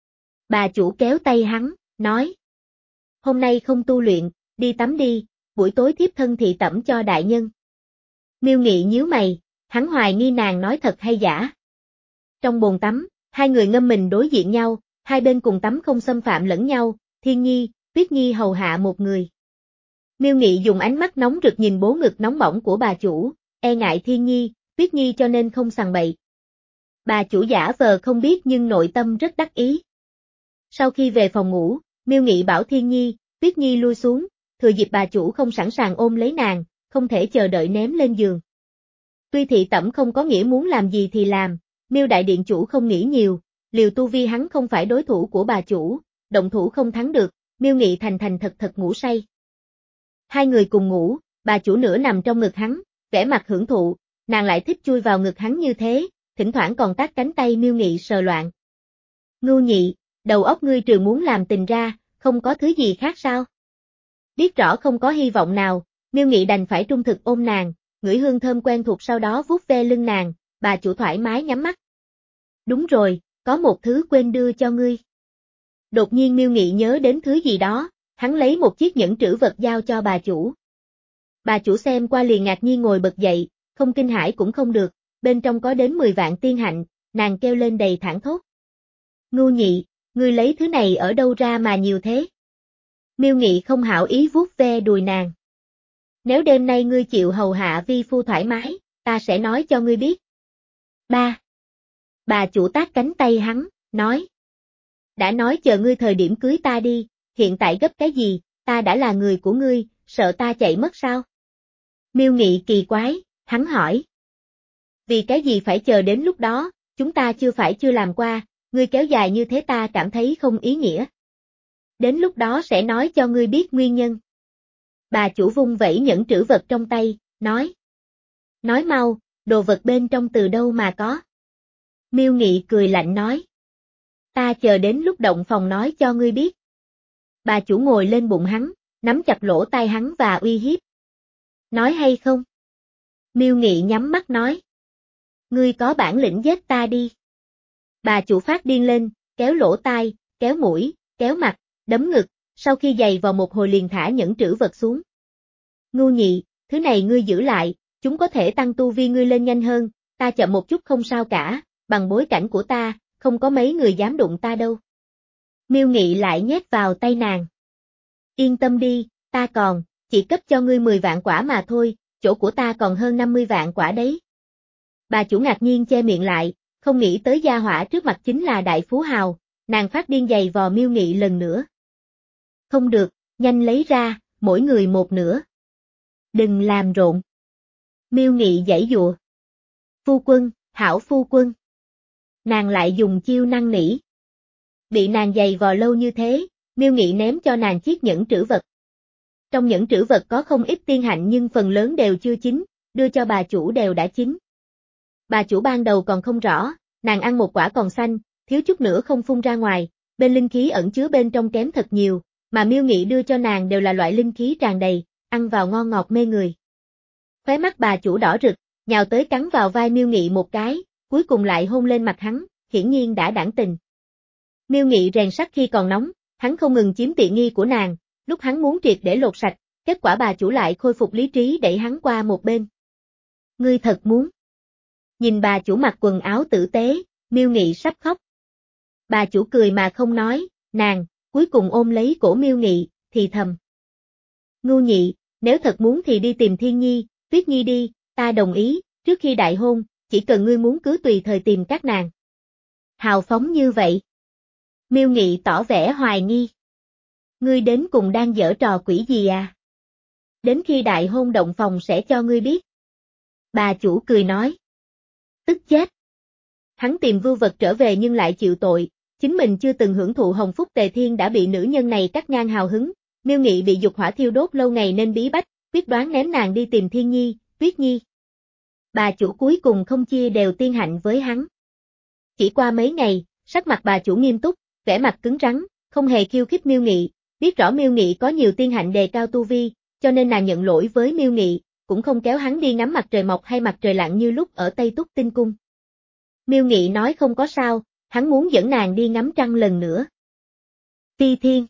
Speaker 1: Bà chủ kéo tay hắn, nói. Hôm nay không tu luyện, đi tắm đi, buổi tối thiếp thân thị tẩm cho đại nhân. Miêu Nghị nhíu mày, hắn hoài nghi nàng nói thật hay giả. Trong bồn tắm, hai người ngâm mình đối diện nhau, hai bên cùng tắm không xâm phạm lẫn nhau, Thiên Nhi, Tuyết Nhi hầu hạ một người. Miêu Nghị dùng ánh mắt nóng rực nhìn bố ngực nóng bỏng của bà chủ, e ngại Thiên Nhi, Tuyết Nhi cho nên không sằng bậy. Bà chủ giả vờ không biết nhưng nội tâm rất đắc ý. Sau khi về phòng ngủ, Miêu Nghị bảo Thiên Nhi, Tuyết Nhi lui xuống, thừa dịp bà chủ không sẵn sàng ôm lấy nàng, không thể chờ đợi ném lên giường. Tuy thị tẩm không có nghĩa muốn làm gì thì làm, Miêu đại điện chủ không nghĩ nhiều, liều tu vi hắn không phải đối thủ của bà chủ, động thủ không thắng được, Miêu Nghị thành thành thật thật ngủ say. Hai người cùng ngủ, bà chủ nửa nằm trong ngực hắn, vẻ mặt hưởng thụ, nàng lại thích chui vào ngực hắn như thế, thỉnh thoảng còn tác cánh tay Miêu Nghị sờ loạn. Ngưu Nhị, đầu óc ngươi trừ muốn làm tình ra, không có thứ gì khác sao? Biết rõ không có hy vọng nào, Miêu Nghị đành phải trung thực ôm nàng, ngửi hương thơm quen thuộc sau đó vuốt ve lưng nàng, bà chủ thoải mái nhắm mắt. Đúng rồi, có một thứ quên đưa cho ngươi. Đột nhiên Miêu Nghị nhớ đến thứ gì đó, hắn lấy một chiếc nhẫn trữ vật giao cho bà chủ. Bà chủ xem qua liền ngạc nhiên ngồi bật dậy, không kinh hãi cũng không được, bên trong có đến mười vạn tiên hạnh, nàng kêu lên đầy thảng thốt. Ngưu Nhị, ngươi lấy thứ này ở đâu ra mà nhiều thế? Miêu Nghị không hảo ý vuốt ve đùi nàng. Nếu đêm nay ngươi chịu hầu hạ vi phu thoải mái, ta sẽ nói cho ngươi biết. Ba. Bà chủ tát cánh tay hắn, nói. Đã nói chờ ngươi thời điểm cưới ta đi, hiện tại gấp cái gì, ta đã là người của ngươi, sợ ta chạy mất sao? Miêu Nghị kỳ quái, hắn hỏi. Vì cái gì phải chờ đến lúc đó, chúng ta chưa phải chưa làm qua, ngươi kéo dài như thế ta cảm thấy không ý nghĩa. Đến lúc đó sẽ nói cho ngươi biết nguyên nhân. Bà chủ vung vẩy nhẫn trữ vật trong tay, nói. Nói mau, đồ vật bên trong từ đâu mà có. Miêu Nghị cười lạnh nói. Ta chờ đến lúc động phòng nói cho ngươi biết. Bà chủ ngồi lên bụng hắn, nắm chặt lỗ tai hắn và uy hiếp. Nói hay không? Miêu Nghị nhắm mắt nói. Ngươi có bản lĩnh giết ta đi. Bà chủ phát điên lên, kéo lỗ tai, kéo mũi, kéo mặt, đấm ngực, sau khi giày vào một hồi liền thả nhẫn trữ vật xuống. Ngưu Nhị, thứ này ngươi giữ lại, chúng có thể tăng tu vi ngươi lên nhanh hơn, ta chậm một chút không sao cả, bằng bối cảnh của ta, không có mấy người dám đụng ta đâu. Miêu Nghị lại nhét vào tay nàng. Yên tâm đi, ta còn, chỉ cấp cho ngươi mười vạn quả mà thôi, chỗ của ta còn hơn năm mươi vạn quả đấy. Bà chủ ngạc nhiên che miệng lại, không nghĩ tới gia hỏa trước mặt chính là đại phú hào, nàng phát điên giày vò Miêu Nghị lần nữa. Không được, nhanh lấy ra, mỗi người một nửa. Đừng làm rộn. Miêu Nghị giãy giụa. Phu quân, hảo phu quân. Nàng lại dùng chiêu năn nỉ. Bị nàng giày vò lâu như thế, Miêu Nghị ném cho nàng chiếc nhẫn trữ vật. Trong nhẫn trữ vật có không ít tiên hạnh nhưng phần lớn đều chưa chín, đưa cho bà chủ đều đã chín. Bà chủ ban đầu còn không rõ, nàng ăn một quả còn xanh, thiếu chút nữa không phun ra ngoài, bên linh khí ẩn chứa bên trong kém thật nhiều, mà Miêu Nghị đưa cho nàng đều là loại linh khí tràn đầy, ăn vào ngon ngọt mê người. Khóe mắt bà chủ đỏ rực, nhào tới cắn vào vai Miêu Nghị một cái, cuối cùng lại hôn lên mặt hắn, hiển nhiên đã đãng tình. Miêu Nghị rèn sắt khi còn nóng, hắn không ngừng chiếm tiện nghi của nàng, lúc hắn muốn triệt để lột sạch, kết quả bà chủ lại khôi phục lý trí đẩy hắn qua một bên. Ngươi thật muốn. Nhìn bà chủ mặc quần áo tử tế, Miêu Nghị sắp khóc. Bà chủ cười mà không nói, nàng, cuối cùng ôm lấy cổ Miêu Nghị, thì thầm. Ngưu Nhị, nếu thật muốn thì đi tìm Thiên Nhi, Tuyết Nhi đi, ta đồng ý, trước khi đại hôn, chỉ cần ngươi muốn cứ tùy thời tìm các nàng. Hào phóng như vậy. Miêu Nghị tỏ vẻ hoài nghi. Ngươi đến cùng đang giở trò quỷ gì à? Đến khi đại hôn động phòng sẽ cho ngươi biết. Bà chủ cười nói. Tức chết. Hắn tìm vưu vật trở về nhưng lại chịu tội, chính mình chưa từng hưởng thụ hồng phúc tề thiên đã bị nữ nhân này cắt ngang hào hứng, Miêu Nghị bị dục hỏa thiêu đốt lâu ngày nên bí bách, quyết đoán ném nàng đi tìm Thiên Nhi, Tuyết Nhi. Bà chủ cuối cùng không chia đều tiên hạnh với hắn. Chỉ qua mấy ngày, sắc mặt bà chủ nghiêm túc, vẻ mặt cứng rắn, không hề khiêu khích Miêu Nghị, biết rõ Miêu Nghị có nhiều tiên hạnh đề cao tu vi, cho nên nàng nhận lỗi với Miêu Nghị, cũng không kéo hắn đi ngắm mặt trời mọc hay mặt trời lặn như lúc ở Tây Túc Tinh Cung. Miêu Nghị nói không có sao, hắn muốn dẫn nàng đi ngắm trăng lần nữa. Ti Thiên.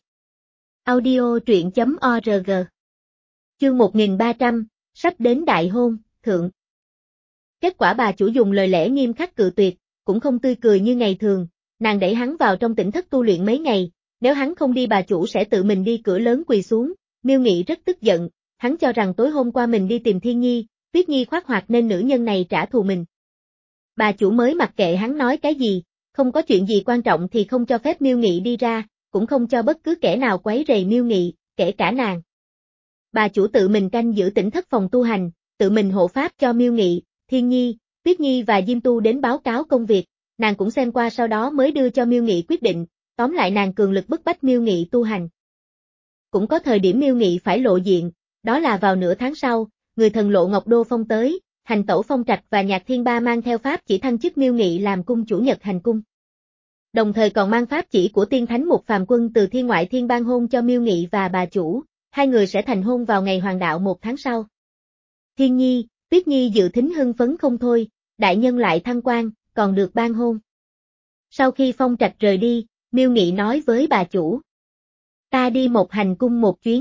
Speaker 1: Audio truyện chấm org. Chương một nghìn ba trăm, sắp đến đại hôn, thượng. Kết quả bà chủ dùng lời lẽ nghiêm khắc cự tuyệt, cũng không tươi cười như ngày thường, nàng đẩy hắn vào trong tỉnh thất tu luyện mấy ngày, nếu hắn không đi bà chủ sẽ tự mình đi cửa lớn quỳ xuống, Miêu Nghị rất tức giận, hắn cho rằng tối hôm qua mình đi tìm Thiên Nhi, Tuyết Nhi khoác hoạt nên nữ nhân này trả thù mình. Bà chủ mới mặc kệ hắn nói cái gì, không có chuyện gì quan trọng thì không cho phép Miêu Nghị đi ra, cũng không cho bất cứ kẻ nào quấy rầy Miêu Nghị, kể cả nàng. Bà chủ tự mình canh giữ tỉnh thất phòng tu hành, tự mình hộ pháp cho Miêu Nghị, Thiên Nhi, Tuyết Nhi và Diêm Tu đến báo cáo công việc, nàng cũng xem qua sau đó mới đưa cho Miêu Nghị quyết định, tóm lại nàng cường lực bức bách Miêu Nghị tu hành. Cũng có thời điểm Miêu Nghị phải lộ diện, đó là vào nửa tháng sau, người thần lộ Ngọc Đô Phong tới, Hành Tẩu Phong Trạch và Nhạc Thiên Ba mang theo pháp chỉ thăng chức Miêu Nghị làm cung chủ Nhật Hành Cung. Đồng thời còn mang pháp chỉ của tiên thánh một phàm quân từ thiên ngoại thiên ban hôn cho Miêu Nghị và bà chủ, hai người sẽ thành hôn vào ngày hoàng đạo một tháng sau. Thiên Nhi, Tuyết Nhi dự thính hưng phấn không thôi, đại nhân lại thăng quan, còn được ban hôn. Sau khi Phong Trạch rời đi, Miêu Nghị nói với bà chủ. Ta đi một hành cung một chuyến.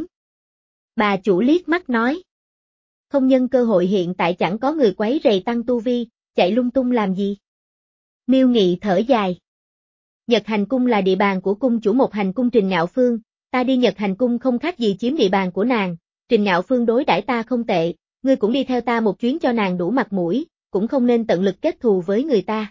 Speaker 1: Bà chủ liếc mắt nói. Không nhân cơ hội hiện tại chẳng có người quấy rầy tăng tu vi, chạy lung tung làm gì? Miêu Nghị thở dài. Nhật hành cung là địa bàn của cung chủ một hành cung Trình Ngạo Phương, ta đi Nhật hành cung không khác gì chiếm địa bàn của nàng, Trình Ngạo Phương đối đãi ta không tệ, ngươi cũng đi theo ta một chuyến cho nàng đủ mặt mũi, cũng không nên tận lực kết thù với người ta.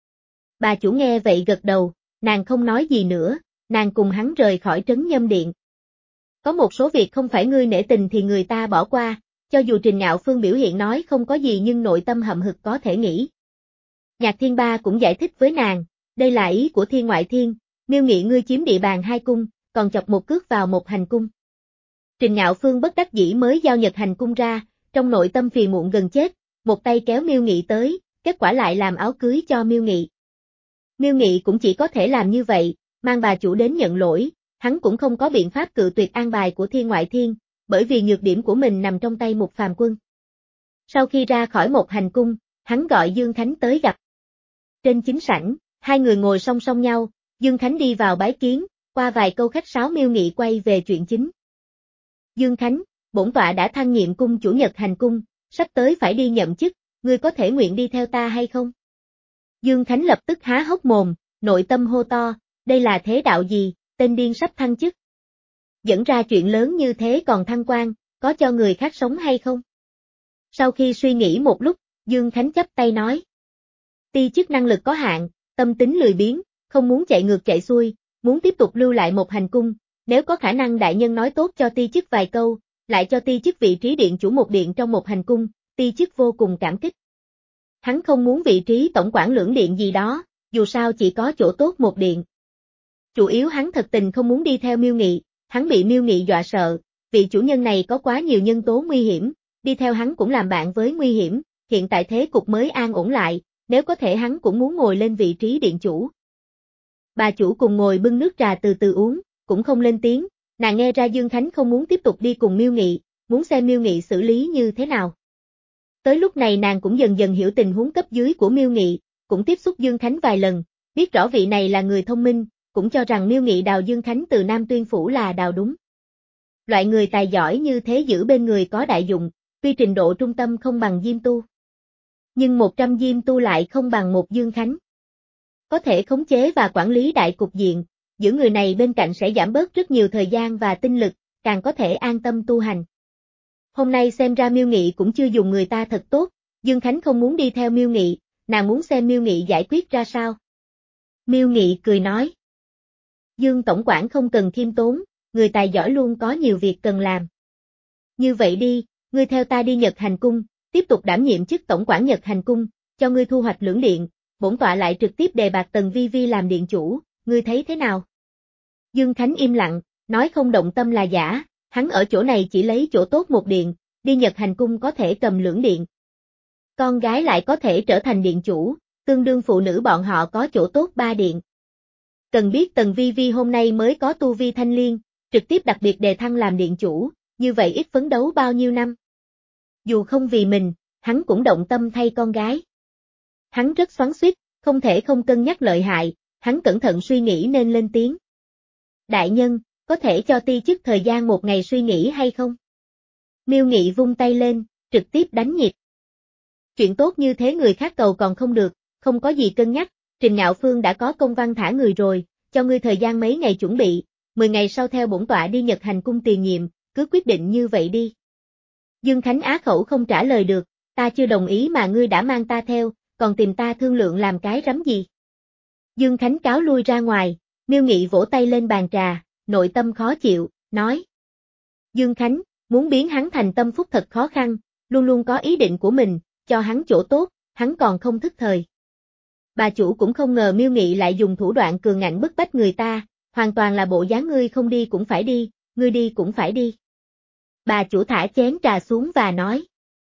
Speaker 1: Bà chủ nghe vậy gật đầu, nàng không nói gì nữa, nàng cùng hắn rời khỏi trấn Nhâm Điện. Có một số việc không phải ngươi nể tình thì người ta bỏ qua, cho dù Trình Ngạo Phương biểu hiện nói không có gì nhưng nội tâm hậm hực có thể nghĩ. Nhạc Thiên Ba cũng giải thích với nàng, đây là ý của Thiên Ngoại Thiên, Miêu Nghị ngươi chiếm địa bàn hai cung, còn chọc một cước vào một hành cung. Trình Ngạo Phương bất đắc dĩ mới giao Nhật hành cung ra, trong nội tâm phiền muộn gần chết, một tay kéo Miêu Nghị tới, kết quả lại làm áo cưới cho Miêu Nghị. Miêu Nghị cũng chỉ có thể làm như vậy, mang bà chủ đến nhận lỗi, hắn cũng không có biện pháp cự tuyệt an bài của Thiên Ngoại Thiên, bởi vì nhược điểm của mình nằm trong tay một phàm quân. Sau khi ra khỏi một hành cung, hắn gọi Dương Khánh tới gặp. Trên chính sảnh, hai người ngồi song song nhau, Dương Khánh đi vào bái kiến, qua vài câu khách sáo Miêu Nghị quay về chuyện chính. Dương Khánh, bổn tọa đã thăng nhiệm cung chủ Nhật hành cung, sắp tới phải đi nhậm chức, ngươi có thể nguyện đi theo ta hay không? Dương Khánh lập tức há hốc mồm, nội tâm hô to, đây là thế đạo gì, tên điên sắp thăng chức. Dẫn ra chuyện lớn như thế còn thăng quan, có cho người khác sống hay không? Sau khi suy nghĩ một lúc, Dương Khánh chắp tay nói. Ti chức năng lực có hạn, tâm tính lười biếng, không muốn chạy ngược chạy xuôi, muốn tiếp tục lưu lại một hành cung, nếu có khả năng đại nhân nói tốt cho ti chức vài câu, lại cho ti chức vị trí điện chủ một điện trong một hành cung, ti chức vô cùng cảm kích. Hắn không muốn vị trí tổng quản lưỡng điện gì đó, dù sao chỉ có chỗ tốt một điện. Chủ yếu hắn thật tình không muốn đi theo Miêu Nghị, hắn bị Miêu Nghị dọa sợ, vị chủ nhân này có quá nhiều nhân tố nguy hiểm, đi theo hắn cũng làm bạn với nguy hiểm, hiện tại thế cục mới an ổn lại, nếu có thể hắn cũng muốn ngồi lên vị trí điện chủ. Bà chủ cùng ngồi bưng nước trà từ từ uống, cũng không lên tiếng, nàng nghe ra Dương Khánh không muốn tiếp tục đi cùng Miêu Nghị, muốn xem Miêu Nghị xử lý như thế nào. Tới lúc này nàng cũng dần dần hiểu tình huống cấp dưới của Miêu Nghị, cũng tiếp xúc Dương Khánh vài lần, biết rõ vị này là người thông minh, cũng cho rằng Miêu Nghị đào Dương Khánh từ Nam Tuyên Phủ là đào đúng. Loại người tài giỏi như thế giữ bên người có đại dụng, tuy trình độ trung tâm không bằng Diêm Tu. Nhưng một trăm Diêm Tu lại không bằng một Dương Khánh. Có thể khống chế và quản lý đại cục diện, giữ người này bên cạnh sẽ giảm bớt rất nhiều thời gian và tinh lực, càng có thể an tâm tu hành. Hôm nay xem ra Miêu Nghị cũng chưa dùng người ta thật tốt, Dương Khánh không muốn đi theo Miêu Nghị, nàng muốn xem Miêu Nghị giải quyết ra sao. Miêu Nghị cười nói. Dương tổng quản không cần khiêm tốn, người tài giỏi luôn có nhiều việc cần làm. Như vậy đi, ngươi theo ta đi Nhật hành cung, tiếp tục đảm nhiệm chức tổng quản Nhật hành cung, cho ngươi thu hoạch lưỡng điện, bổn tọa lại trực tiếp đề bạt Tần Vi Vi làm điện chủ, ngươi thấy thế nào? Dương Khánh im lặng, nói không động tâm là giả, hắn ở chỗ này chỉ lấy chỗ tốt một điện, đi Nhật hành cung có thể cầm lưỡng điện. Con gái lại có thể trở thành điện chủ, tương đương phụ nữ bọn họ có chỗ tốt ba điện. Cần biết Tần Vi Vi hôm nay mới có tu vi thanh liên, trực tiếp đặc biệt đề thăng làm điện chủ, như vậy ít phấn đấu bao nhiêu năm. Dù không vì mình, hắn cũng động tâm thay con gái. Hắn rất xoắn xuýt, không thể không cân nhắc lợi hại, hắn cẩn thận suy nghĩ nên lên tiếng. Đại nhân, có thể cho ti chức thời gian một ngày suy nghĩ hay không? Miêu Nghị vung tay lên, trực tiếp đánh nhịp. Chuyện tốt như thế người khác cầu còn không được, không có gì cân nhắc, Trình Ngạo Phương đã có công văn thả người rồi, cho ngươi thời gian mấy ngày chuẩn bị, mười ngày sau theo bổn tọa đi Nhật hành cung tiền nhiệm, cứ quyết định như vậy đi. Dương Khánh á khẩu không trả lời được, ta chưa đồng ý mà ngươi đã mang ta theo, còn tìm ta thương lượng làm cái rắm gì. Dương Khánh cáo lui ra ngoài, Miêu Nghị vỗ tay lên bàn trà, nội tâm khó chịu, nói. Dương Khánh, muốn biến hắn thành tâm phúc thật khó khăn, luôn luôn có ý định của mình, cho hắn chỗ tốt, hắn còn không thức thời. Bà chủ cũng không ngờ Miêu Nghị lại dùng thủ đoạn cường ngạnh bức bách người ta, hoàn toàn là bộ dáng ngươi không đi cũng phải đi, ngươi đi cũng phải đi. Bà chủ thả chén trà xuống và nói.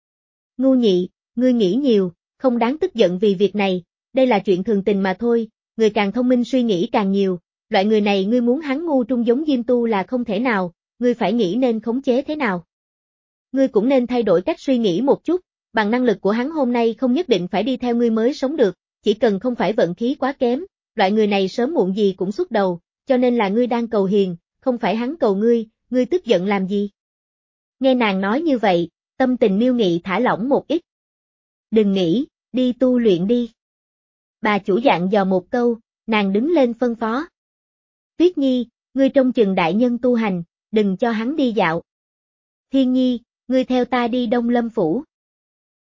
Speaker 1: Ngu nhị, ngươi nghĩ nhiều, không đáng tức giận vì việc này, đây là chuyện thường tình mà thôi, người càng thông minh suy nghĩ càng nhiều, loại người này ngươi muốn hắn ngu trung giống Diêm Tu là không thể nào, ngươi phải nghĩ nên khống chế thế nào. Ngươi cũng nên thay đổi cách suy nghĩ một chút, bằng năng lực của hắn hôm nay không nhất định phải đi theo ngươi mới sống được, chỉ cần không phải vận khí quá kém, loại người này sớm muộn gì cũng xuất đầu, cho nên là ngươi đang cầu hiền, không phải hắn cầu ngươi, ngươi tức giận làm gì? Nghe nàng nói như vậy, tâm tình Miêu Nghị thả lỏng một ít. Đừng nghĩ, đi tu luyện đi. Bà chủ dặn dò một câu, nàng đứng lên phân phó. Tuyết Nhi, ngươi trông chừng đại nhân tu hành, đừng cho hắn đi dạo. Thiên Nhi, ngươi theo ta đi Đông Lâm Phủ.